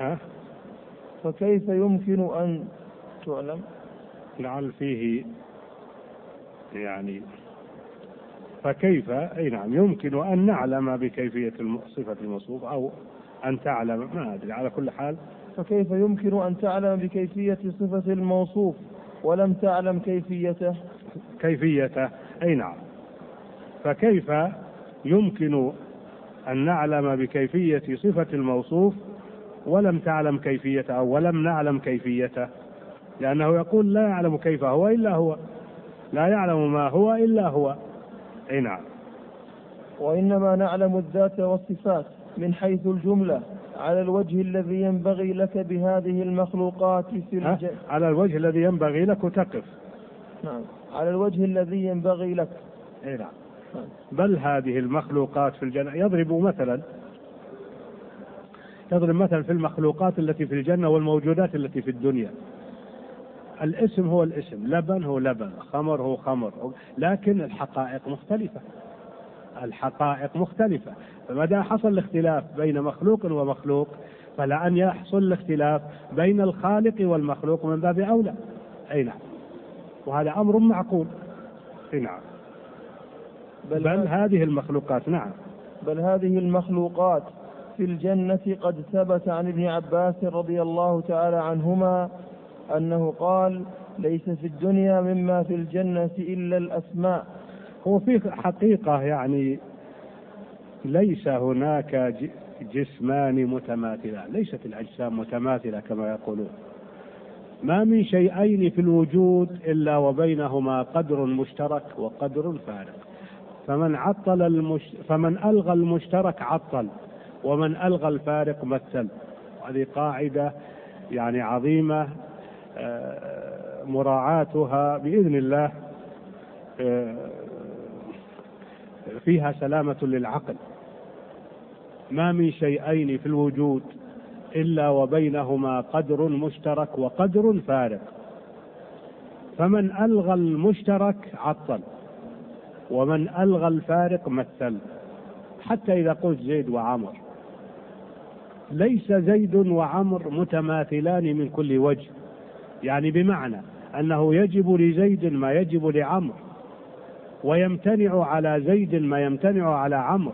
فكيف يمكن أن تعلم؟ لعل فيه يعني فكيف نعم يمكن أن نعلم بكيفية صفة الموصوف أو أن تعلم، ما أدري، على كل حال فكيف يمكن أن تعلم بكيفية صفة الموصوف ولم تعلم كيفيته؟ نعم. فكيف يمكن أن نعلم بكيفية صفة الموصوف ولم تعلم كيفيته أو ولم نعلم كيفيته؟ لأنه يقول لا يعلم كيف هو إلا هو، لا يعلم ما هو إلا هو. نعم. وإنما نعلم الذات والصفات من حيث الجملة على الوجه الذي ينبغي لك بهذه المخلوقات في على الوجه الذي ينبغي لك وتقف. نعم، على الوجه الذي ينبغي لك. نعم. بل هذه المخلوقات في الجنة يضرب مثلا في المخلوقات التي في الجنة والموجودات التي في الدنيا. الاسم هو الاسم، لبن هو لبن، خمر هو خمر، لكن الحقائق مختلفة. فمدى حصل الاختلاف بين مخلوق ومخلوق فلا أن يحصل الاختلاف بين الخالق والمخلوق من باب أولى. نعم. وهذا أمر معقول. نعم. بل هذه المخلوقات بل هذه المخلوقات في الجنة قد ثبت عن ابن عباس رضي الله تعالى عنهما أنه قال: ليس في الدنيا مما في الجنة إلا الأسماء. هو في حقيقة يعني ليس هناك جسمان متماثلان، ليست الأجسام متماثلة كما يقولون. ما من شيئين في الوجود إلا وبينهما قدر مشترك وقدر فارق. فمن ألغى المشترك عطل، ومن ألغى الفارق مثل. هذه قاعدة يعني عظيمة مراعاتها بإذن الله فيها سلامة للعقل. ما من شيئين في الوجود إلا وبينهما قدر مشترك وقدر فارق. فمن ألغى المشترك عطل، ومن ألغى الفارق مثل. حتى إذا قلت زيد وعمر، ليس زيد وعمر متماثلان من كل وجه، يعني بمعنى أنه يجب لزيد ما يجب لعمر، ويمتنع على زيد ما يمتنع على عمر،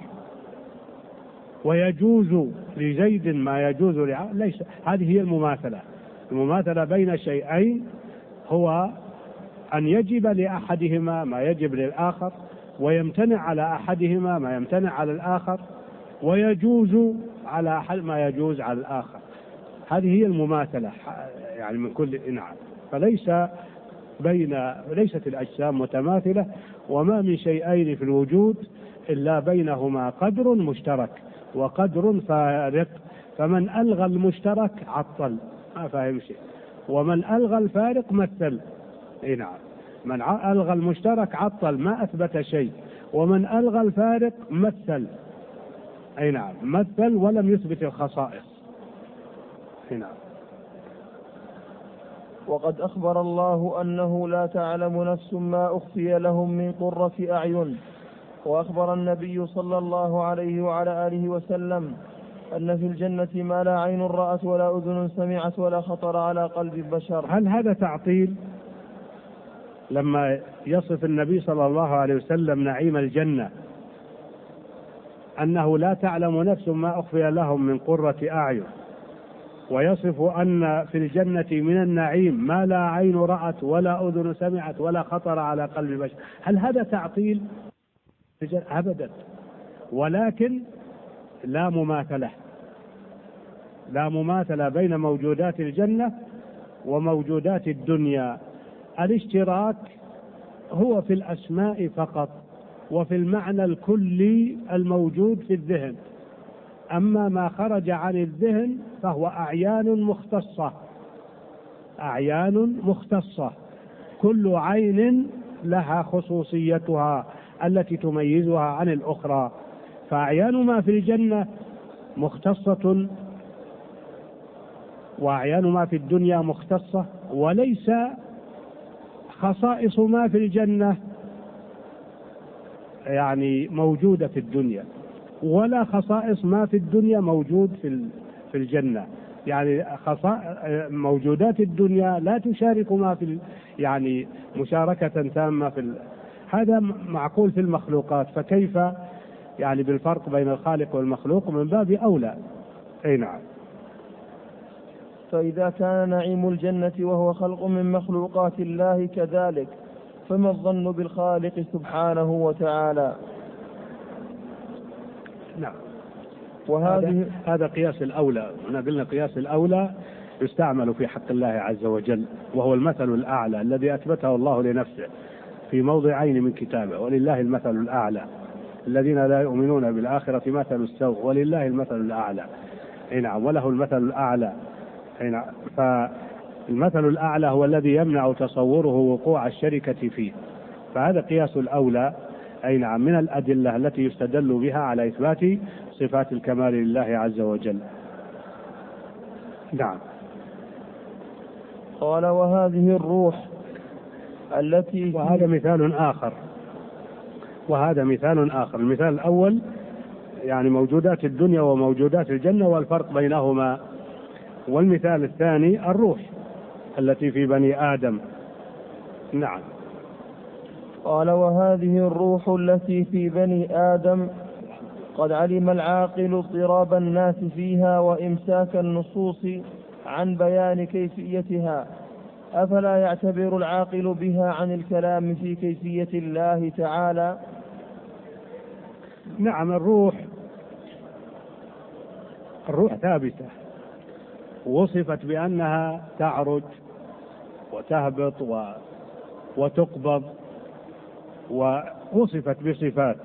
ويجوز لزيد ما يجوز لعمر. ليس هذه هي المماثلة بين شيئين، هو أن يجب لأحدهما ما يجب للآخر، ويمتنع على أحدهما ما يمتنع على الآخر، ويجوز على أحد ما يجوز على الآخر. هذه هي المماثلة يعني من كل إنعام. ليست الأجسام متماثلة، وما من شيئين في الوجود إلا بينهما قدر مشترك وقدر فارق. فمن ألغى المشترك عطل، ما فاهم شيء، ومن ألغى الفارق مثل. نعم. من ألغى المشترك عطل، ما أثبت شيء، ومن ألغى الفارق مثل. نعم، مثل ولم يثبت الخصائص. نعم. وقد أخبر الله أنه لا تعلم نفس ما أخفي لهم من قرة أعين، وأخبر النبي صلى الله عليه وعلى آله وسلم أن في الجنة ما لا عين رأت ولا أذن سمعت ولا خطر على قلب بشر. هل هذا تعطيل لما يصف النبي صلى الله عليه وسلم نعيم الجنة أنه لا تعلم نفس ما أخفي لهم من قرة أعين، ويصف أن في الجنة من النعيم ما لا عين رأت ولا أذن سمعت ولا خطر على قلب بشر؟ هل هذا تعطيل؟ أبدا. ولكن لا مماثلة بين موجودات الجنة وموجودات الدنيا. الاشتراك هو في الأسماء فقط وفي المعنى الكلي الموجود في الذهن. أما ما خرج عن الذهن فهو أعيان مختصة، كل عين لها خصوصيتها التي تميزها عن الأخرى. فأعيان ما في الجنة مختصة وأعيان ما في الدنيا مختصة، وليس خصائص ما في الجنة يعني موجودة في الدنيا، ولا خصائص ما في الدنيا موجود في الجنة. يعني موجودات الدنيا لا تشارك ما في يعني مشاركة تامة هذا معقول في المخلوقات، فكيف يعني بالفرق بين الخالق والمخلوق؟ من باب أولى. أي نعم. فإذا كان نعيم الجنة وهو خلق من مخلوقات الله كذلك، فما الظن بالخالق سبحانه وتعالى؟ نعم. هذا قياس الأولى. قلنا قياس الأولى يستعمل في حق الله عز وجل، وهو المثل الأعلى الذي أثبته الله لنفسه في موضعين من كتابه: ولله المثل الأعلى. الذين لا يؤمنون بالآخرة مثل السوء، ولله المثل الأعلى. نعم. وله المثل الأعلى. نعم. فالمثل الأعلى هو الذي يمنع تصوره وقوع الشركة فيه، فهذا قياس الأولى. أي نعم، من الأدلة التي يستدل بها على إثبات صفات الكمال لله عز وجل. نعم. قال: وهذه الروح التي وهذا مثال آخر. المثال الأول يعني موجودات الدنيا وموجودات الجنة والفرق بينهما، والمثال الثاني الروح التي في بني آدم. نعم. قال: وهذه الروح التي في بني آدم قد علم العاقل اضطراب الناس فيها وإمساك النصوص عن بيان كيفيتها، أفلا يعتبر العاقل بها عن الكلام في كيفية الله تعالى؟ نعم. الروح ثابتة، وصفت بأنها تعرج وتهبط وتقبض، ووصفت بصفات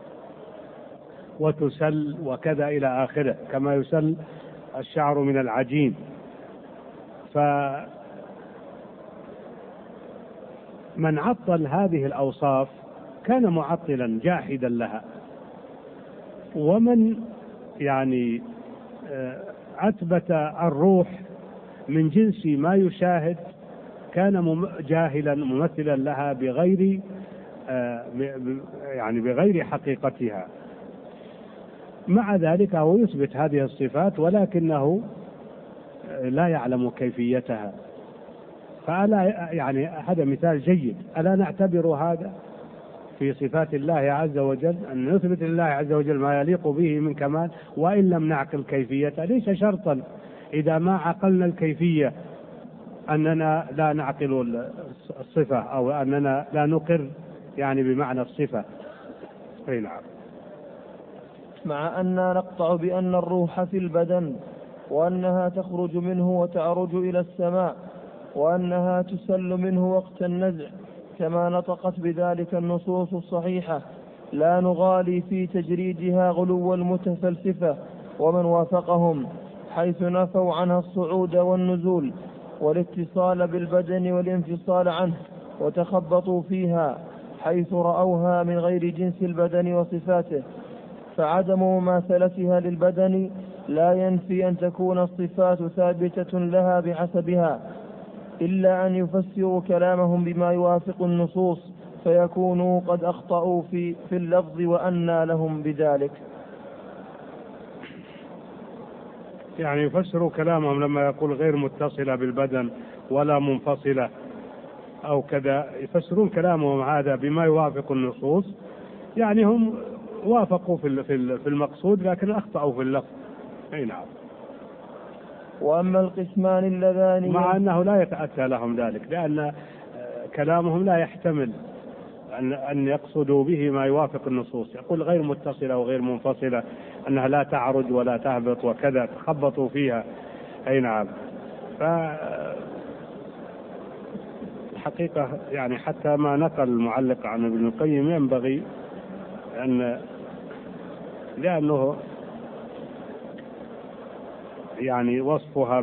وتسل وكذا إلى آخره، كما يسل الشعر من العجين. فمن عطل هذه الأوصاف كان معطلا جاحدا لها، ومن يعني أثبت الروح من جنس ما يشاهد كان جاهلا ممثلا لها بغير حقيقتها. مع ذلك هو يثبت هذه الصفات ولكنه لا يعلم كيفيتها. فألا يعني هذا مثال جيد. ألا نعتبر هذا في صفات الله عز وجل، أن نثبت لله عز وجل ما يليق به من كمال، وإن لم نعقل كيفيته. ليس شرطا إذا ما عقلنا الكيفية أننا لا نعقل الصفة، أو أننا لا نقر يعني بمعنى الصفة. أي نعم. مع أننا نقطع بأن الروح في البدن، وأنها تخرج منه وتعرج إلى السماء، وأنها تسل منه وقت النزع، كما نطقت بذلك النصوص الصحيحة، لا نغالي في تجريدها غلو المتفلسفة ومن وافقهم، حيث نفوا عنها الصعود والنزول والاتصال بالبدن والانفصال عنه، وتخبطوا فيها حيث رأوها من غير جنس البدن وصفاته. فعدم مماثلتها للبدن لا ينفي أن تكون الصفات ثابتة لها بحسبها، إلا أن يفسروا كلامهم بما يوافق النصوص، فيكونوا قد أخطأوا في اللفظ، وأنى لهم بذلك. يعني يفسروا كلامهم لما يقول غير متصلة بالبدن ولا منفصلة أو كذا، يفسرون كلامهم هذا بما يوافق النصوص، يعني هم وافقوا في المقصود لكن أخطأوا في اللفظ. أي نعم. وأما القسمان اللذان، مع أنه لا يتأتى لهم ذلك، لأن كلامهم لا يحتمل أن يقصدوا به ما يوافق النصوص. يقول غير متصلة وغير منفصلة، أنها لا تعرج ولا تهبط وكذا، تخبطوا فيها. أي نعم. فالحقيقة يعني حتى ما نقل المعلق عن ابن القيم ينبغي لأنه يعني وصفها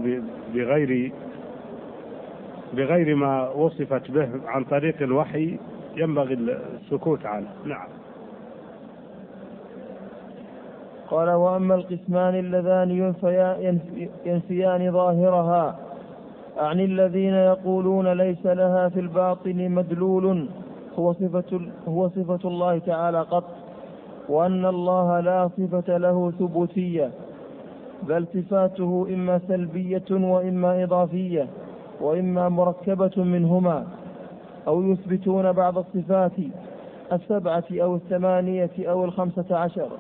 بغير ما وصفت به عن طريق الوحي ينبغي السكوت عنه. نعم. قال: وأما القسمان اللذان ينفيان ظاهرها، أعني الذين يقولون ليس لها في الباطن مدلول هو صفة الله تعالى قط، وأن الله لا صفة له ثبوتية، بل صفاته إما سلبية وإما إضافية وإما مركبة منهما، أو يثبتون بعض الصفات 7 أو 8 أو 15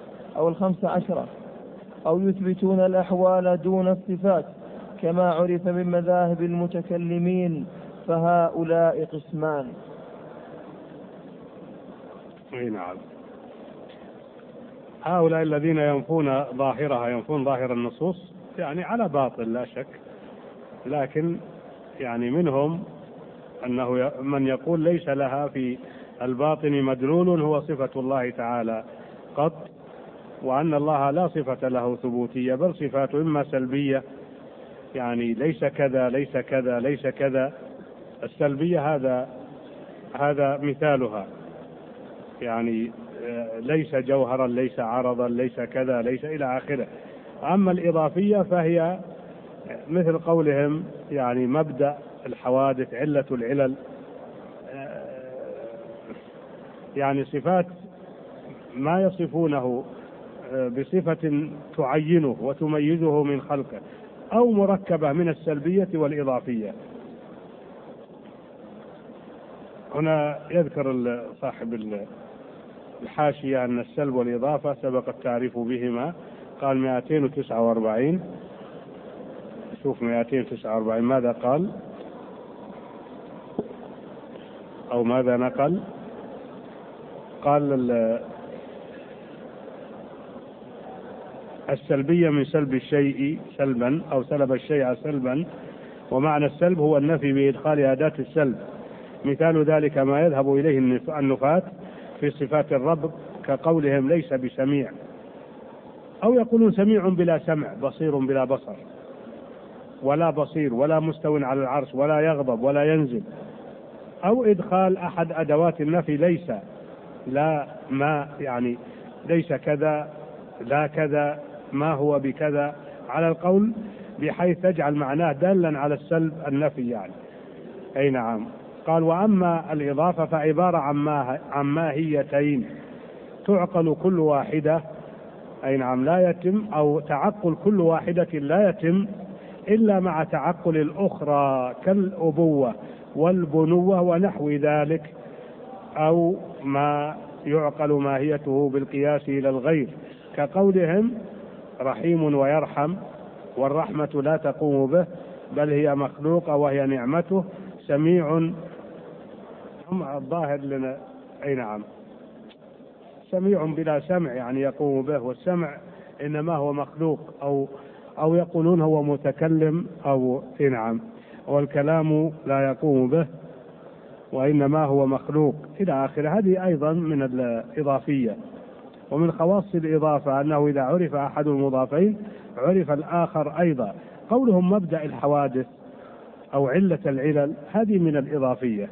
أو يثبتون الأحوال دون الصفات، كما عرف من مذاهب المتكلمين، فهؤلاء قسمان. نعم. هؤلاء الذين ينفون ظاهرها، ينفون ظاهر النصوص، يعني على باطل لا شك، لكن يعني منهم أنه من يقول ليس لها في الباطن مدلول هو صفة الله تعالى قط، وأن الله لا صفة له ثبوتية، بل صفاته إما سلبية، يعني ليس كذا ليس كذا ليس كذا. السلبية هذا مثالها، يعني ليس جوهرا ليس عرضا ليس كذا ليس إلى آخره. أما الإضافية فهي مثل قولهم يعني مبدأ الحوادث، علة العلل، يعني صفات ما يصفونه بصفة تعينه وتميزه من خلقه، أو مركبة من السلبية والإضافية. هنا يذكر صاحب الحاشية أن السلب والإضافة سبق التعريف بهما، قال 249. شوف 249 ماذا قال أو ماذا نقل. قال السلبية من سلب الشيء سلبا أو سلب الشيء سلبا، ومعنى السلب هو النفي بإدخال أداة السلب. مثال ذلك ما يذهب إليه النفاة في صفات الرب، كقولهم ليس بسميع، أو يقولون سميع بلا سمع، بصير بلا بصر، ولا بصير ولا مستو على العرش ولا يغضب ولا ينزل، أو إدخال أحد أدوات النفي ليس، لا ما، يعني ليس كذا لا كذا ما هو بكذا، على القول بحيث تجعل معناه دالا على السلب النفي يعني. أي نعم. قال وأما الإضافة فعبارة عن ماهيتين تعقل كل واحدة، أي نعم، لا يتم، أو تعقل كل واحدة لا يتم إلا مع تعقل الأخرى، كالأبوة والبنوة ونحو ذلك، أو ما يعقل ماهيته بالقياس إلى الغير، كقولهم رحيم ويرحم، والرحمة لا تقوم به بل هي مخلوقة وهي نعمته. سميع الظاهر لنا، أي نعم، سميع بلا سمع يعني يقوم به، والسمع إنما هو مخلوق، أو يقولون هو متكلم، أو نعم، والكلام لا يقوم به وإنما هو مخلوق إلى آخره. هذه أيضا من الإضافية. ومن خواص الإضافة أنه إذا عرف أحد المضافين عرف الآخر أيضا. قولهم مبدأ الحوادث أو علة العلل هذه من الإضافية،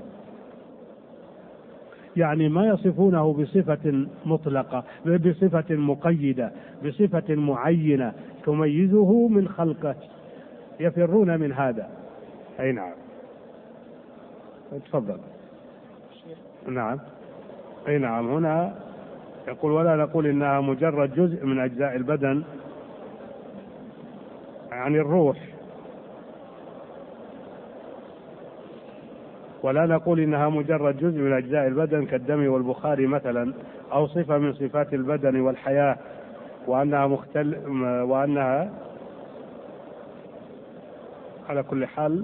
يعني ما يصفونه بصفة مطلقة، بصفة مقيدة، بصفة معينة تميزه من خلقه، يفرون من هذا. أي نعم. تفضل. نعم. أي نعم. هنا يقول ولا نقول إنها مجرد جزء من أجزاء البدن، يعني الروح، ولا نقول إنها مجرد جزء من أجزاء البدن كالدم والبخار مثلا، أو صفة من صفات البدن والحياة، وأنها على كل حال.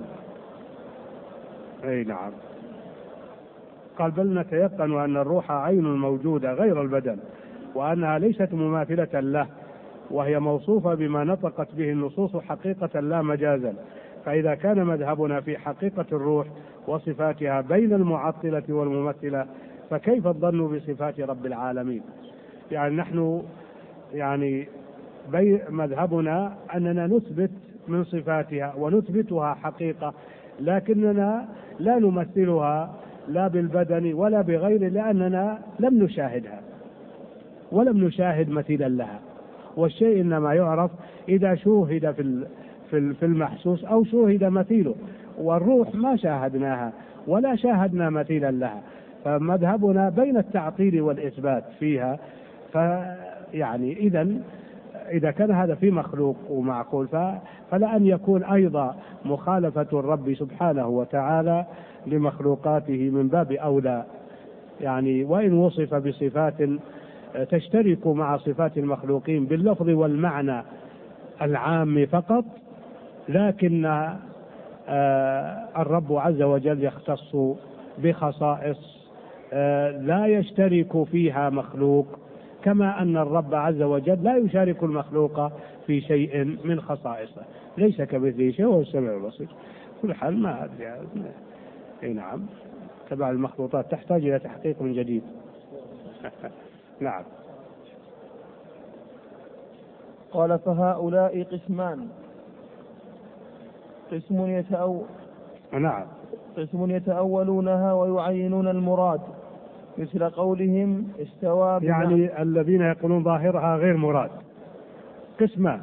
أي نعم. قال بل نتيقن أن الروح عين موجودة غير البدن، وأنها ليست مماثلة له، وهي موصوفة بما نطقت به النصوص حقيقة لا مجازا. فإذا كان مذهبنا في حقيقة الروح وصفاتها بين المعطلة والممثلة، فكيف الظن بصفات رب العالمين؟ يعني نحن يعني مذهبنا أننا نثبت من صفاتها ونثبتها حقيقة، لكننا لا نمثلها لا بالبدن ولا بغيره، لأننا لم نشاهدها ولم نشاهد مثيلا لها. والشيء إنما يعرف إذا شوهد في المحسوس أو شوهد مثيله، والروح ما شاهدناها ولا شاهدنا مثيلا لها، فمذهبنا بين التعطيل والإثبات فيها. فيعني إذا كان هذا في مخلوق ومعقول فلأن يكون أيضا مخالفة الرب سبحانه وتعالى لمخلوقاته من باب أولى، يعني وإن وصف بصفات تشترك مع صفات المخلوقين باللفظ والمعنى العام فقط، لكن الرب عز وجل يختص بخصائص لا يشترك فيها مخلوق، كما أن الرب عز وجل لا يشارك المخلوق في شيء من خصائصه، ليس كمثله شيء وهو السميع البصير. كل حال ما أدري. نعم، تبع المخلوطات تحتاج إلى تحقيق من جديد. نعم. قال فهؤلاء قسمان، قسم يتأولونها ويعينون المراد، مثل قولهم استوى، يعني الذين يقولون ظاهرها غير مراد قسمان.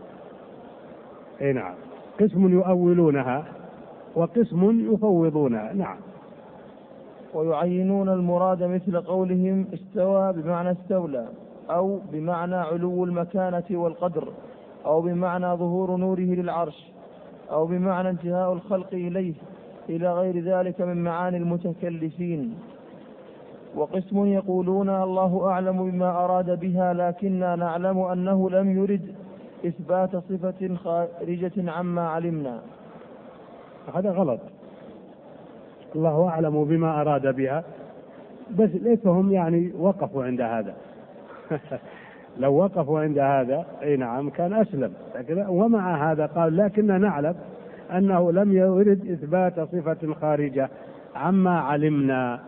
نعم، قسم يؤولونها وقسم يفوضونها. نعم. ويعينون المراد مثل قولهم استوى بمعنى استولى، أو بمعنى علو المكانة والقدر، أو بمعنى ظهور نوره للعرش، أو بمعنى انتهاء الخلق إليه، إلى غير ذلك من معاني المتكلفين. وقسم يقولون الله أعلم بما أراد بها، لكننا نعلم أنه لم يرد إثبات صفة خارجة عما علمنا. هذا غلط. الله أعلم بما أراد بها، بس ليتهم يعني وقفوا عند هذا. لو وقفوا عند هذا نعم كان أسلم، ومع هذا قال لكننا نعلم أنه لم يرد إثبات صفة خارجة عما علمنا،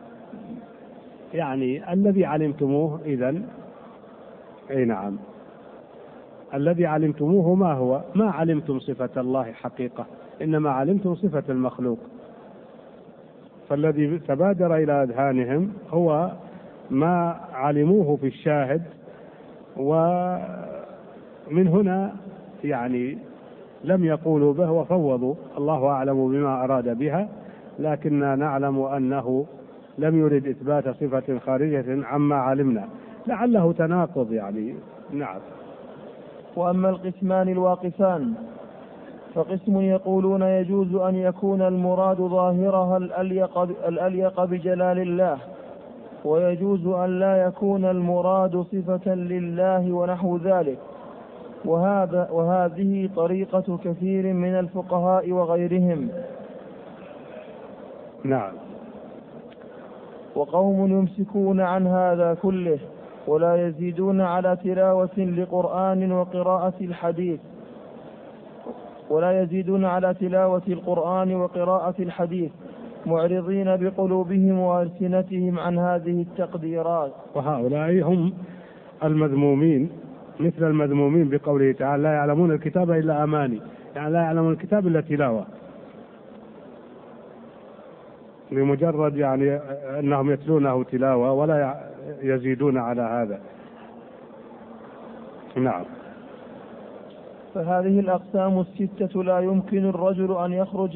يعني الذي علمتموه إذن نعم الذي علمتموه ما هو؟ ما علمتم صفة الله حقيقة، إنما علمتم صفة المخلوق. فالذي تبادر إلى أذهانهم هو ما علموه في الشاهد، ومن هنا يعني لم يقولوا به وفوضوا الله أعلم بما أراد بها، لكننا نعلم أنه لم يرد إثبات صفة خارجة عما علمنا، لعله تناقض يعني. نعم. وأما القسمان الواقفان فقسم يقولون يجوز أن يكون المراد ظاهرها الأليق بجلال الله، ويجوز أن لا يكون المراد صفة لله ونحو ذلك، وهذه طريقة كثير من الفقهاء وغيرهم. نعم. وقوم يمسكون عن هذا كله ولا يزيدون على تلاوة لقرآن وقراءة الحديث، معرضين بقلوبهم وألسنتهم عن هذه التقديرات. وهؤلاء هم المذمومين، مثل المذمومين بقوله تعالى لا يعلمون الكتاب إلا أماني، يعني لا يعلمون الكتاب إلا تلاوة، لمجرد يعني أنهم يتلونه تلاوة ولا يزيدون على هذا. نعم. فهذه الأقسام الستة لا يمكن الرجل أن يخرج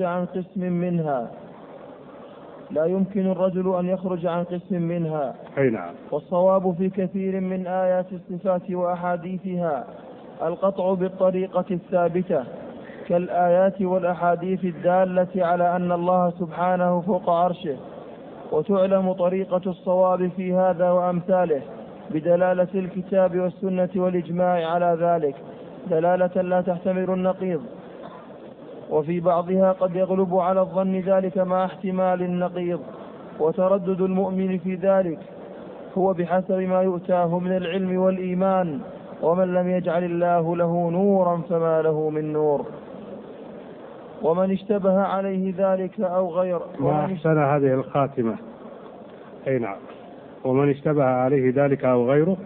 عن قسم منها. أي نعم. والصواب في كثير من آيات الصفات وأحاديثها القطع بالطريقة الثابتة، كالآيات والأحاديث الدالة على أن الله سبحانه فوق عرشه، وتعلم طريقة الصواب في هذا وأمثاله بدلالة الكتاب والسنة والإجماع على ذلك دلالة لا تحتمل النقيض، وفي بعضها قد يغلب على الظن ذلك مع احتمال النقيض، وتردد المؤمن في ذلك هو بحسب ما يؤتاه من العلم والإيمان، ومن لم يجعل الله له نورا فما له من نور. ومن اشتبه عليه ذلك أو غير وأحسن هذه الخاتمة. أي نعم. ومن اشتبه عليه ذلك أو غيره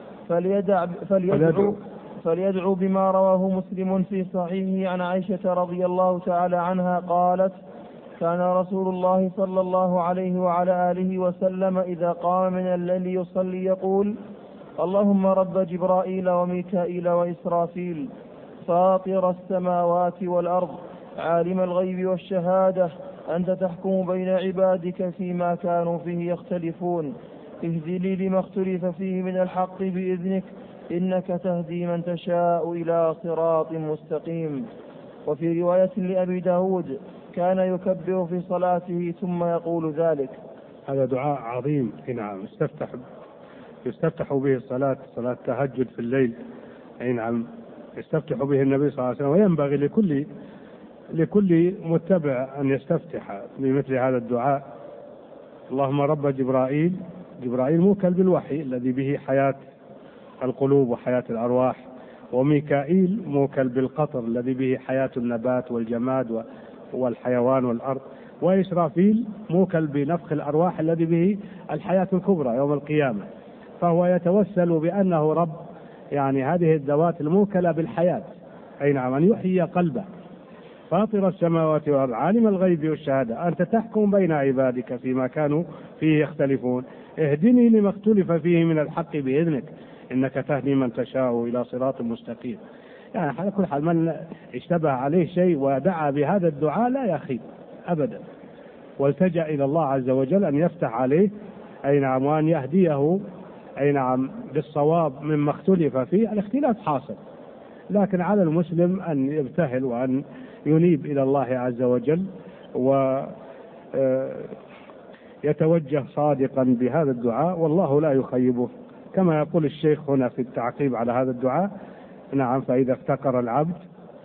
فليدعو بما رواه مسلم في صحيحه عن عائشة رضي الله تعالى عنها قالت: كان رسول الله صلى الله عليه وعلى آله وسلم إذا قام من الليل يصلي يقول: اللهم رب جبرائيل وميكائيل وإسرافيل فاطر السماوات والأرض عالم الغيب والشهادة أنت تحكم بين عبادك فيما كانوا فيه يختلفون اهدني لما اختلف فيه من الحق بإذنك إنك تهدي من تشاء إلى صراط مستقيم. وفي رواية لأبي داود كان يكبر في صلاته ثم يقول ذلك. هذا دعاء عظيم. نعم، يستفتح به الصلاة، صلاة التهجد في الليل. نعم، يستفتح به النبي صلى الله عليه وسلم، وينبغي لكل متبع أن يستفتح بمثل هذا الدعاء. اللهم رب جبرائيل موكل بالوحي الذي به حياة القلوب وحياة الأرواح، وميكائيل موكل بالقطر الذي به حياة النبات والجماد والحيوان والأرض، وإسرافيل موكل بنفخ الأرواح الذي به الحياة الكبرى يوم القيامة. فهو يتوسل بأنه رب يعني هذه الذوات الموكلة بالحياة، أي نعم، أن يحيي قلبه. فاطر السماوات والأرض عالم الغيب والشهادة أنت تحكم بين عبادك فيما كانوا فيه يختلفون اهدني لما اختلف فيه من الحق بإذنك إنك تهدي من تشاء إلى صراط مستقيم. يعني على كل حال من اشتبه عليه شيء ودعا بهذا الدعاء لا يخيب أبدا، والتجأ إلى الله عز وجل أن يفتح عليه، أي نعم، وأن يهديه، أي نعم، بالصواب مما اختلف فيه. الاختلاف حاصل، لكن على المسلم أن يبتهل وأن ينيب إلى الله عز وجل ويتوجه صادقا بهذا الدعاء، والله لا يخيبه، كما يقول الشيخ هنا في التعقيب على هذا الدعاء. نعم، فإذا افتقر العبد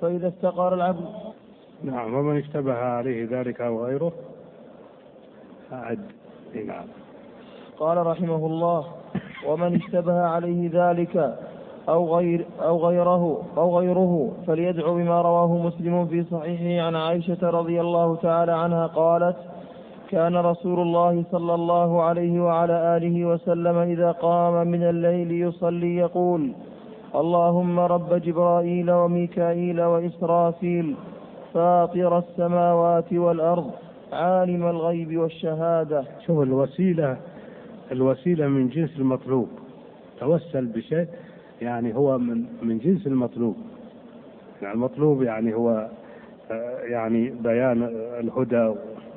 نعم، ومن اشتبه عليه ذلك أو غيره أعد. نعم. قال رحمه الله: ومن اشتبه عليه ذلك أو غيره فليدعو بما رواه مسلم في صحيحه عن عائشة رضي الله تعالى عنها قالت: كان رسول الله صلى الله عليه وعلى آله وسلم إذا قام من الليل يصلي يقول: اللهم رب جبرائيل وميكائيل وإسرافيل فاطر السماوات والأرض عالم الغيب والشهادة. شوف الوسيلة من جنس المطلوب. توسل بشيء يعني هو من جنس المطلوب. يعني المطلوب يعني هو يعني بيان الهدى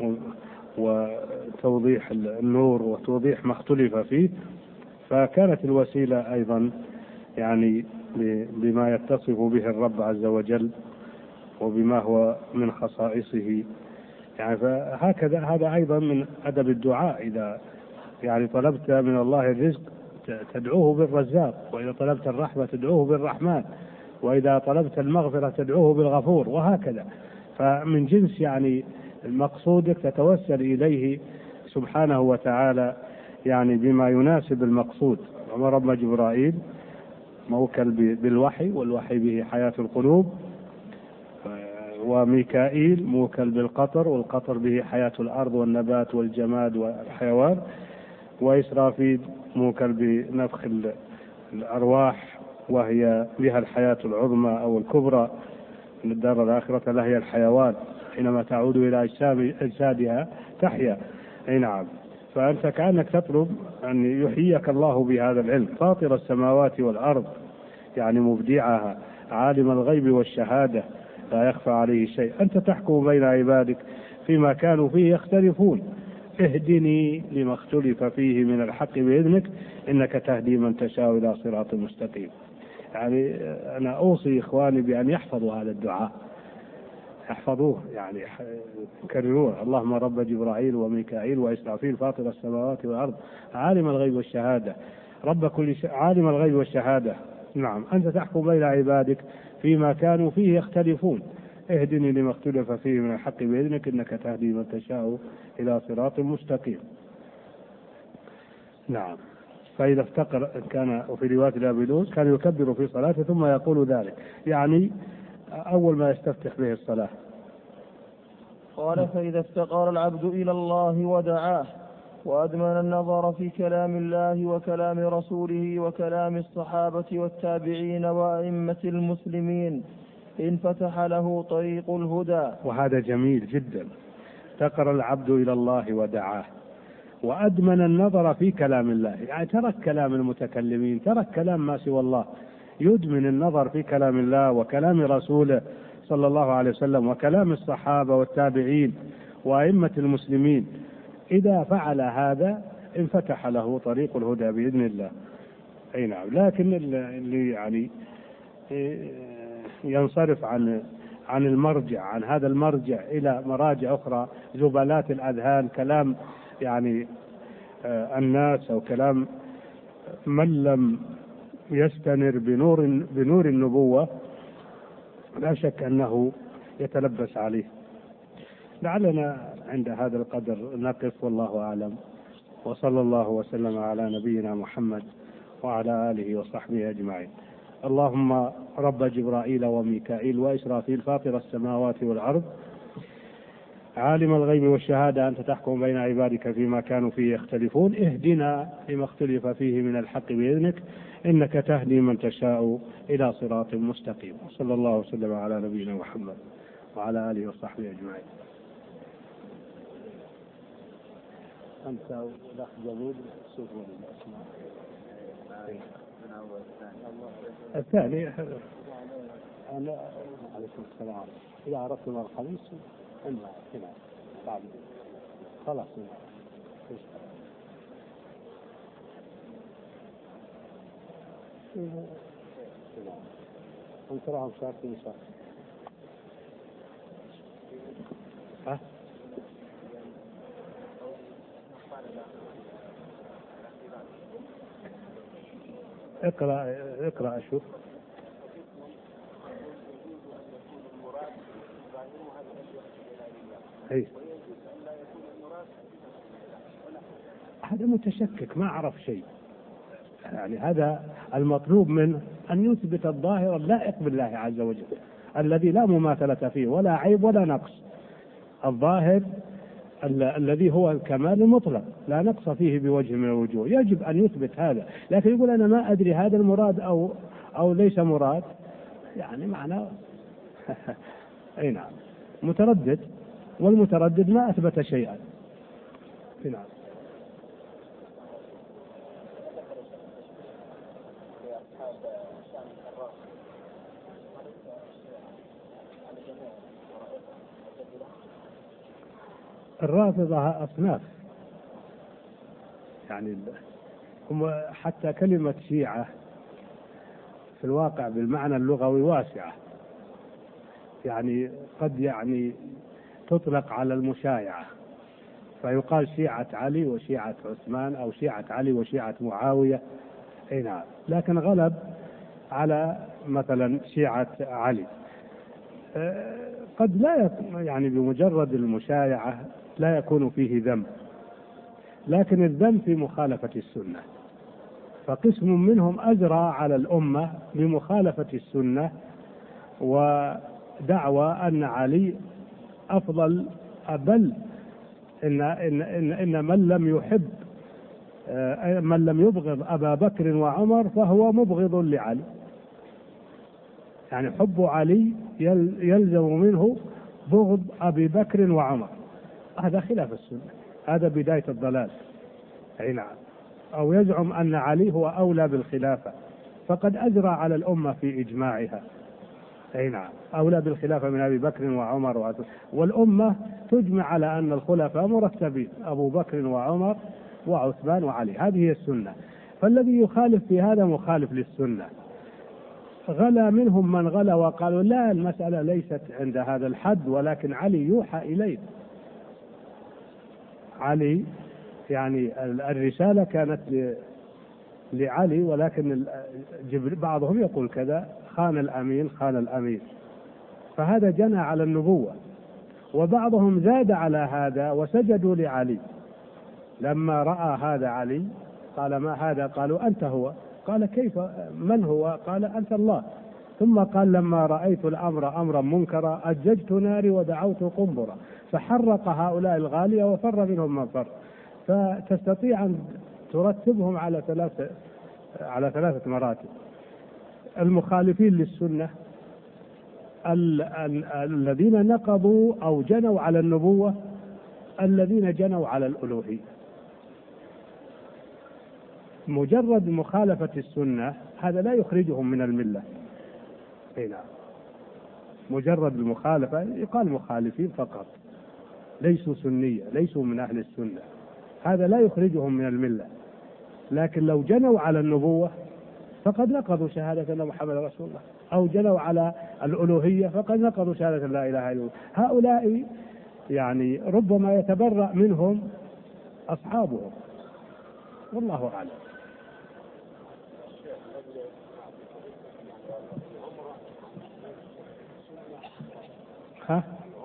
وتوضيح النور وتوضيح ما اختلف فيه، فكانت الوسيلة أيضا يعني بما يتصف به الرب عز وجل وبما هو من خصائصه. يعني فهكذا هذا أيضا من أدب الدعاء. إذا يعني طلبت من الله الرزق تدعوه بالرزاق، وإذا طلبت الرحمة تدعوه بالرحمن، وإذا طلبت المغفرة تدعوه بالغفور، وهكذا. فمن جنس يعني مقصودك تتوسل إليه سبحانه وتعالى يعني بما يناسب المقصود. رب جبرائيل موكل بالوحي، والوحي به حياة القلوب، وميكائيل موكل بالقطر، والقطر به حياة الأرض والنبات والجماد والحيوان، وإسرافيل موكل بنفخ الأرواح وهي بها الحياة العظمى أو الكبرى، من الدار الآخرة لهي الحيوان حينما تعود إلى أجسادها تحيا. أي نعم. فأنت كأنك تطلب أن يحييك الله بهذا العلم. فاطر السماوات والأرض يعني مبدعها، عالم الغيب والشهادة لا يخفى عليه شيء، أنت تحكم بين عبادك فيما كانوا فيه يختلفون اهدني لما اختلف فيه من الحق بإذنك إنك تهدي من تشاء إلى صراط مستقيم. يعني أنا أوصي إخواني بأن يحفظوا هذا الدعاء، يحفظوه يعني كرروه. اللهم رب جبرائيل وميكائيل وإسرافيل فاطر السماوات والأرض عالم الغيب والشهادة، رب كل شيء، عالم الغيب والشهادة. نعم، أنت تحكم بين عبادك فيما كانوا فيه يختلفون اهدني لما اختلف فيه من الحق بإذنك إنك تهدي من تشاء إلى صراط مستقيم. نعم. فإذا افتقر كان، وفي رواية أبي داود كان يكبر في صلاته ثم يقول ذلك، يعني أول ما يستفتح به الصلاة. قال: فإذا افتقر العبد إلى الله ودعاه وأدمن النظر في كلام الله وكلام رسوله وكلام الصحابة والتابعين وأئمة المسلمين انفتح له طريق الهدى. وهذا جميل جدا. افتقر العبد إلى الله ودعاه وأدمن النظر في كلام الله، يعني ترك كلام المتكلمين، ترك كلام ما سوى الله، يدمن النظر في كلام الله وكلام رسوله صلى الله عليه وسلم وكلام الصحابة والتابعين وأئمة المسلمين. إذا فعل هذا انفتح له طريق الهدى بإذن الله. أي نعم. لكن اللي يعني ينصرف عن المرجع، عن هذا المرجع إلى مراجع أخرى، زبالات الأذهان، كلام يعني الناس أو كلام من لم يستنر بنور النبوة، لا شك أنه يتلبس عليه. لعلنا عند هذا القدر نقف، والله أعلم، وصلى الله وسلم على نبينا محمد وعلى آله وصحبه أجمعين. اللهم رب جبرائيل وميكائيل وإسرافيل فاطر السماوات والأرض، عالم الغيب والشهادة، أنت تحكم بين عبادك فيما كانوا فيه يختلفون، اهدنا لما اختلف فيه من الحق بإذنك، إنك تهدي من تشاء إلى صراط مستقيم. صلى الله وسلم على نبينا محمد وعلى آله وصحبه أجمعين. أنت والأخ جميل سوفوا الأسماء. الثاني أنا عليكم السلام. إذا عرفتم الخميس هنا بعد خلاص أنت راهم شاكين شاك. ها اقرأ أشوف. أي هذا متشكك ما عرف شيء، يعني هذا المطلوب منه أن يثبت الظاهر اللائق بالله عز وجل الذي لا مماثلة فيه ولا عيب ولا نقص، الظاهر الذي هو الكمال المطلق لا نقص فيه بوجه من الوجوه، يجب أن يثبت هذا. لكن يقول أنا ما أدري هذا المراد أو ليس مراد، يعني معناه أي نعم متردد، والمتردد ما أثبت شيئا. نعم. الرافضة أصناف، يعني هم حتى كلمة شيعة في الواقع بالمعنى اللغوي واسعة، يعني قد يعني تطلق على المشايعة، فيقال شيعة علي وشيعة عثمان أو شيعة علي وشيعة معاوية. أي نعم. لكن غلب على مثلا شيعة علي. قد لا يعني بمجرد المشايعة لا يكون فيه ذنب، لكن الذنب في مخالفة السنة، فقسم منهم أجرى على الأمة بمخالفة السنة ودعوى أن علي أفضل، بل إن من لم يحب من لم يبغض أبا بكر وعمر فهو مبغض لعلي، يعني حب علي يلزم منه بغض أبي بكر وعمر. هذا خلاف السنة، هذا بداية الضلال. أي نعم. أو يزعم أن علي هو أولى بالخلافة، فقد أجرى على الأمة في إجماعها. أي نعم. أولى بالخلافة من أبي بكر وعمر والأمة تجمع على أن الخلفاء مرتبين، أبو بكر وعمر وعثمان وعلي، هذه هي السنة. فالذي يخالف في هذا مخالف للسنة. غلا منهم من غلا وقالوا لا، المسألة ليست عند هذا الحد، ولكن علي يوحى إليه. علي يعني الرسالة كانت لعلي، ولكن بعضهم يقول كذا، خان الأمين خان الأمير، فهذا جنى على النبوة. وبعضهم زاد على هذا وسجدوا لعلي، لما رأى هذا علي قال ما هذا؟ قالوا أنت هو. قال كيف؟ من هو؟ قال أنت الله. ثم قال لما رأيت الأمر أمرا منكرا أججت ناري ودعوت قنبرا فحرق هؤلاء الغالية وفر منهم من فر. فتستطيع أن ترتبهم على ثلاثة مراتب. المخالفين للسنة الذين نقضوا أو جنوا على النبوة، الذين جنوا على الألوهية. مجرد مخالفة السنة هذا لا يخرجهم من الملة. نعم، مجرد المخالفة يقال مخالفين فقط، ليسوا سنية، ليسوا من أهل السنة، هذا لا يخرجهم من الملة. لكن لو جنوا على النبوة فقد نقضوا شهادة أن محمد رسول الله، أو جنوا على الألوهية فقد نقضوا شهادة لا إله إلا الله. هؤلاء يعني ربما يتبرأ منهم أصحابهم، والله أعلم. ها؟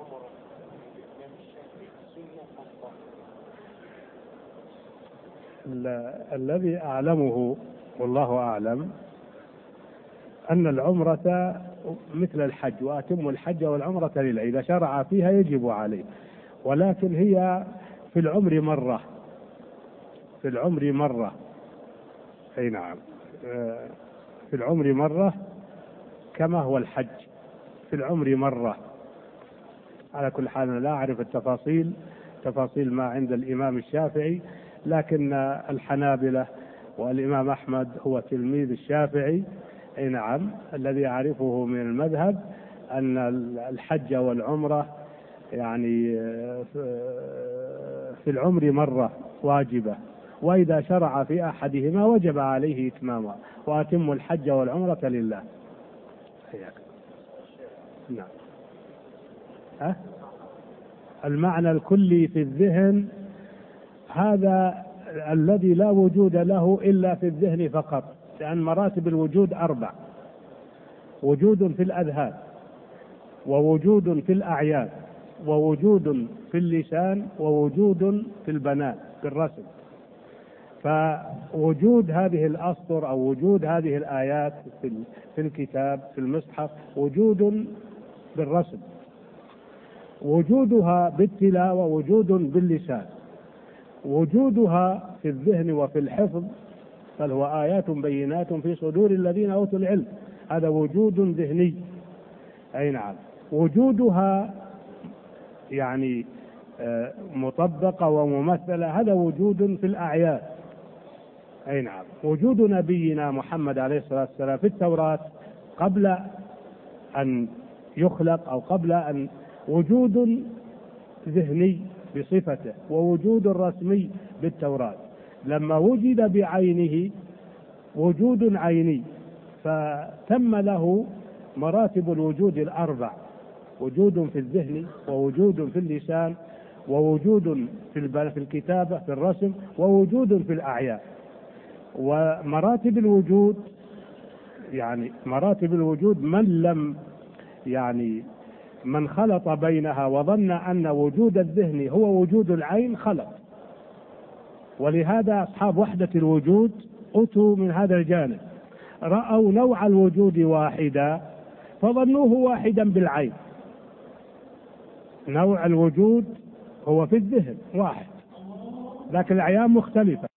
الذي أعلمه والله أعلم أن العمرة مثل الحج، وأتم الحج والعمرة لله، إذا شرع فيها يجب عليه، ولكن هي في العمر مرة، في العمر مرة. أي نعم، في العمر مرة كما هو الحج في العمر مرة. على كل حال لا أعرف تفاصيل ما عند الإمام الشافعي، لكن الحنابلة والإمام أحمد هو تلميذ الشافعي. أي نعم، الذي أعرفه من المذهب أن الحج والعمرة يعني في العمر مرة واجبة، وإذا شرع في أحدهما وجب عليه إتمامها، وأتم الحج والعمرة لله. نعم. المعنى الكلي في الذهن هذا الذي لا وجود له إلا في الذهن فقط، لأن مراتب الوجود 4: وجود في الأذهان، ووجود في الأعيان، ووجود في اللسان، ووجود في البنان في الرسم. فوجود هذه الأسطر أو وجود هذه الآيات في الكتاب في المصحف وجود بالرسم، وجودها بالتلاوة وجود باللسان، وجودها في الذهن وفي الحفظ، بل هو آيات بينات في صدور الذين أوتوا العلم، هذا وجود ذهني. أي نعم. وجودها يعني مطبقة وممثلة، هذا وجود في الأعيان. أي نعم. وجود نبينا محمد عليه الصلاة والسلام في التوراة قبل أن يخلق أو قبل أن، وجود ذهني بصفته، ووجود رسمي بالتوراة. لما وجد بعينه وجود عيني فتم له مراتب الوجود 4: وجود في الذهن، ووجود في اللسان، ووجود في الكتابة في الرسم، ووجود في الأعيان. ومراتب الوجود يعني مراتب الوجود من خلط بينها وظن أن وجود الذهن هو وجود العين خلط. ولهذا أصحاب وحدة الوجود أتوا من هذا الجانب، رأوا نوع الوجود واحدا فظنوه واحدا بالعين. نوع الوجود هو في الذهن واحد، لكن الأعيان مختلفة.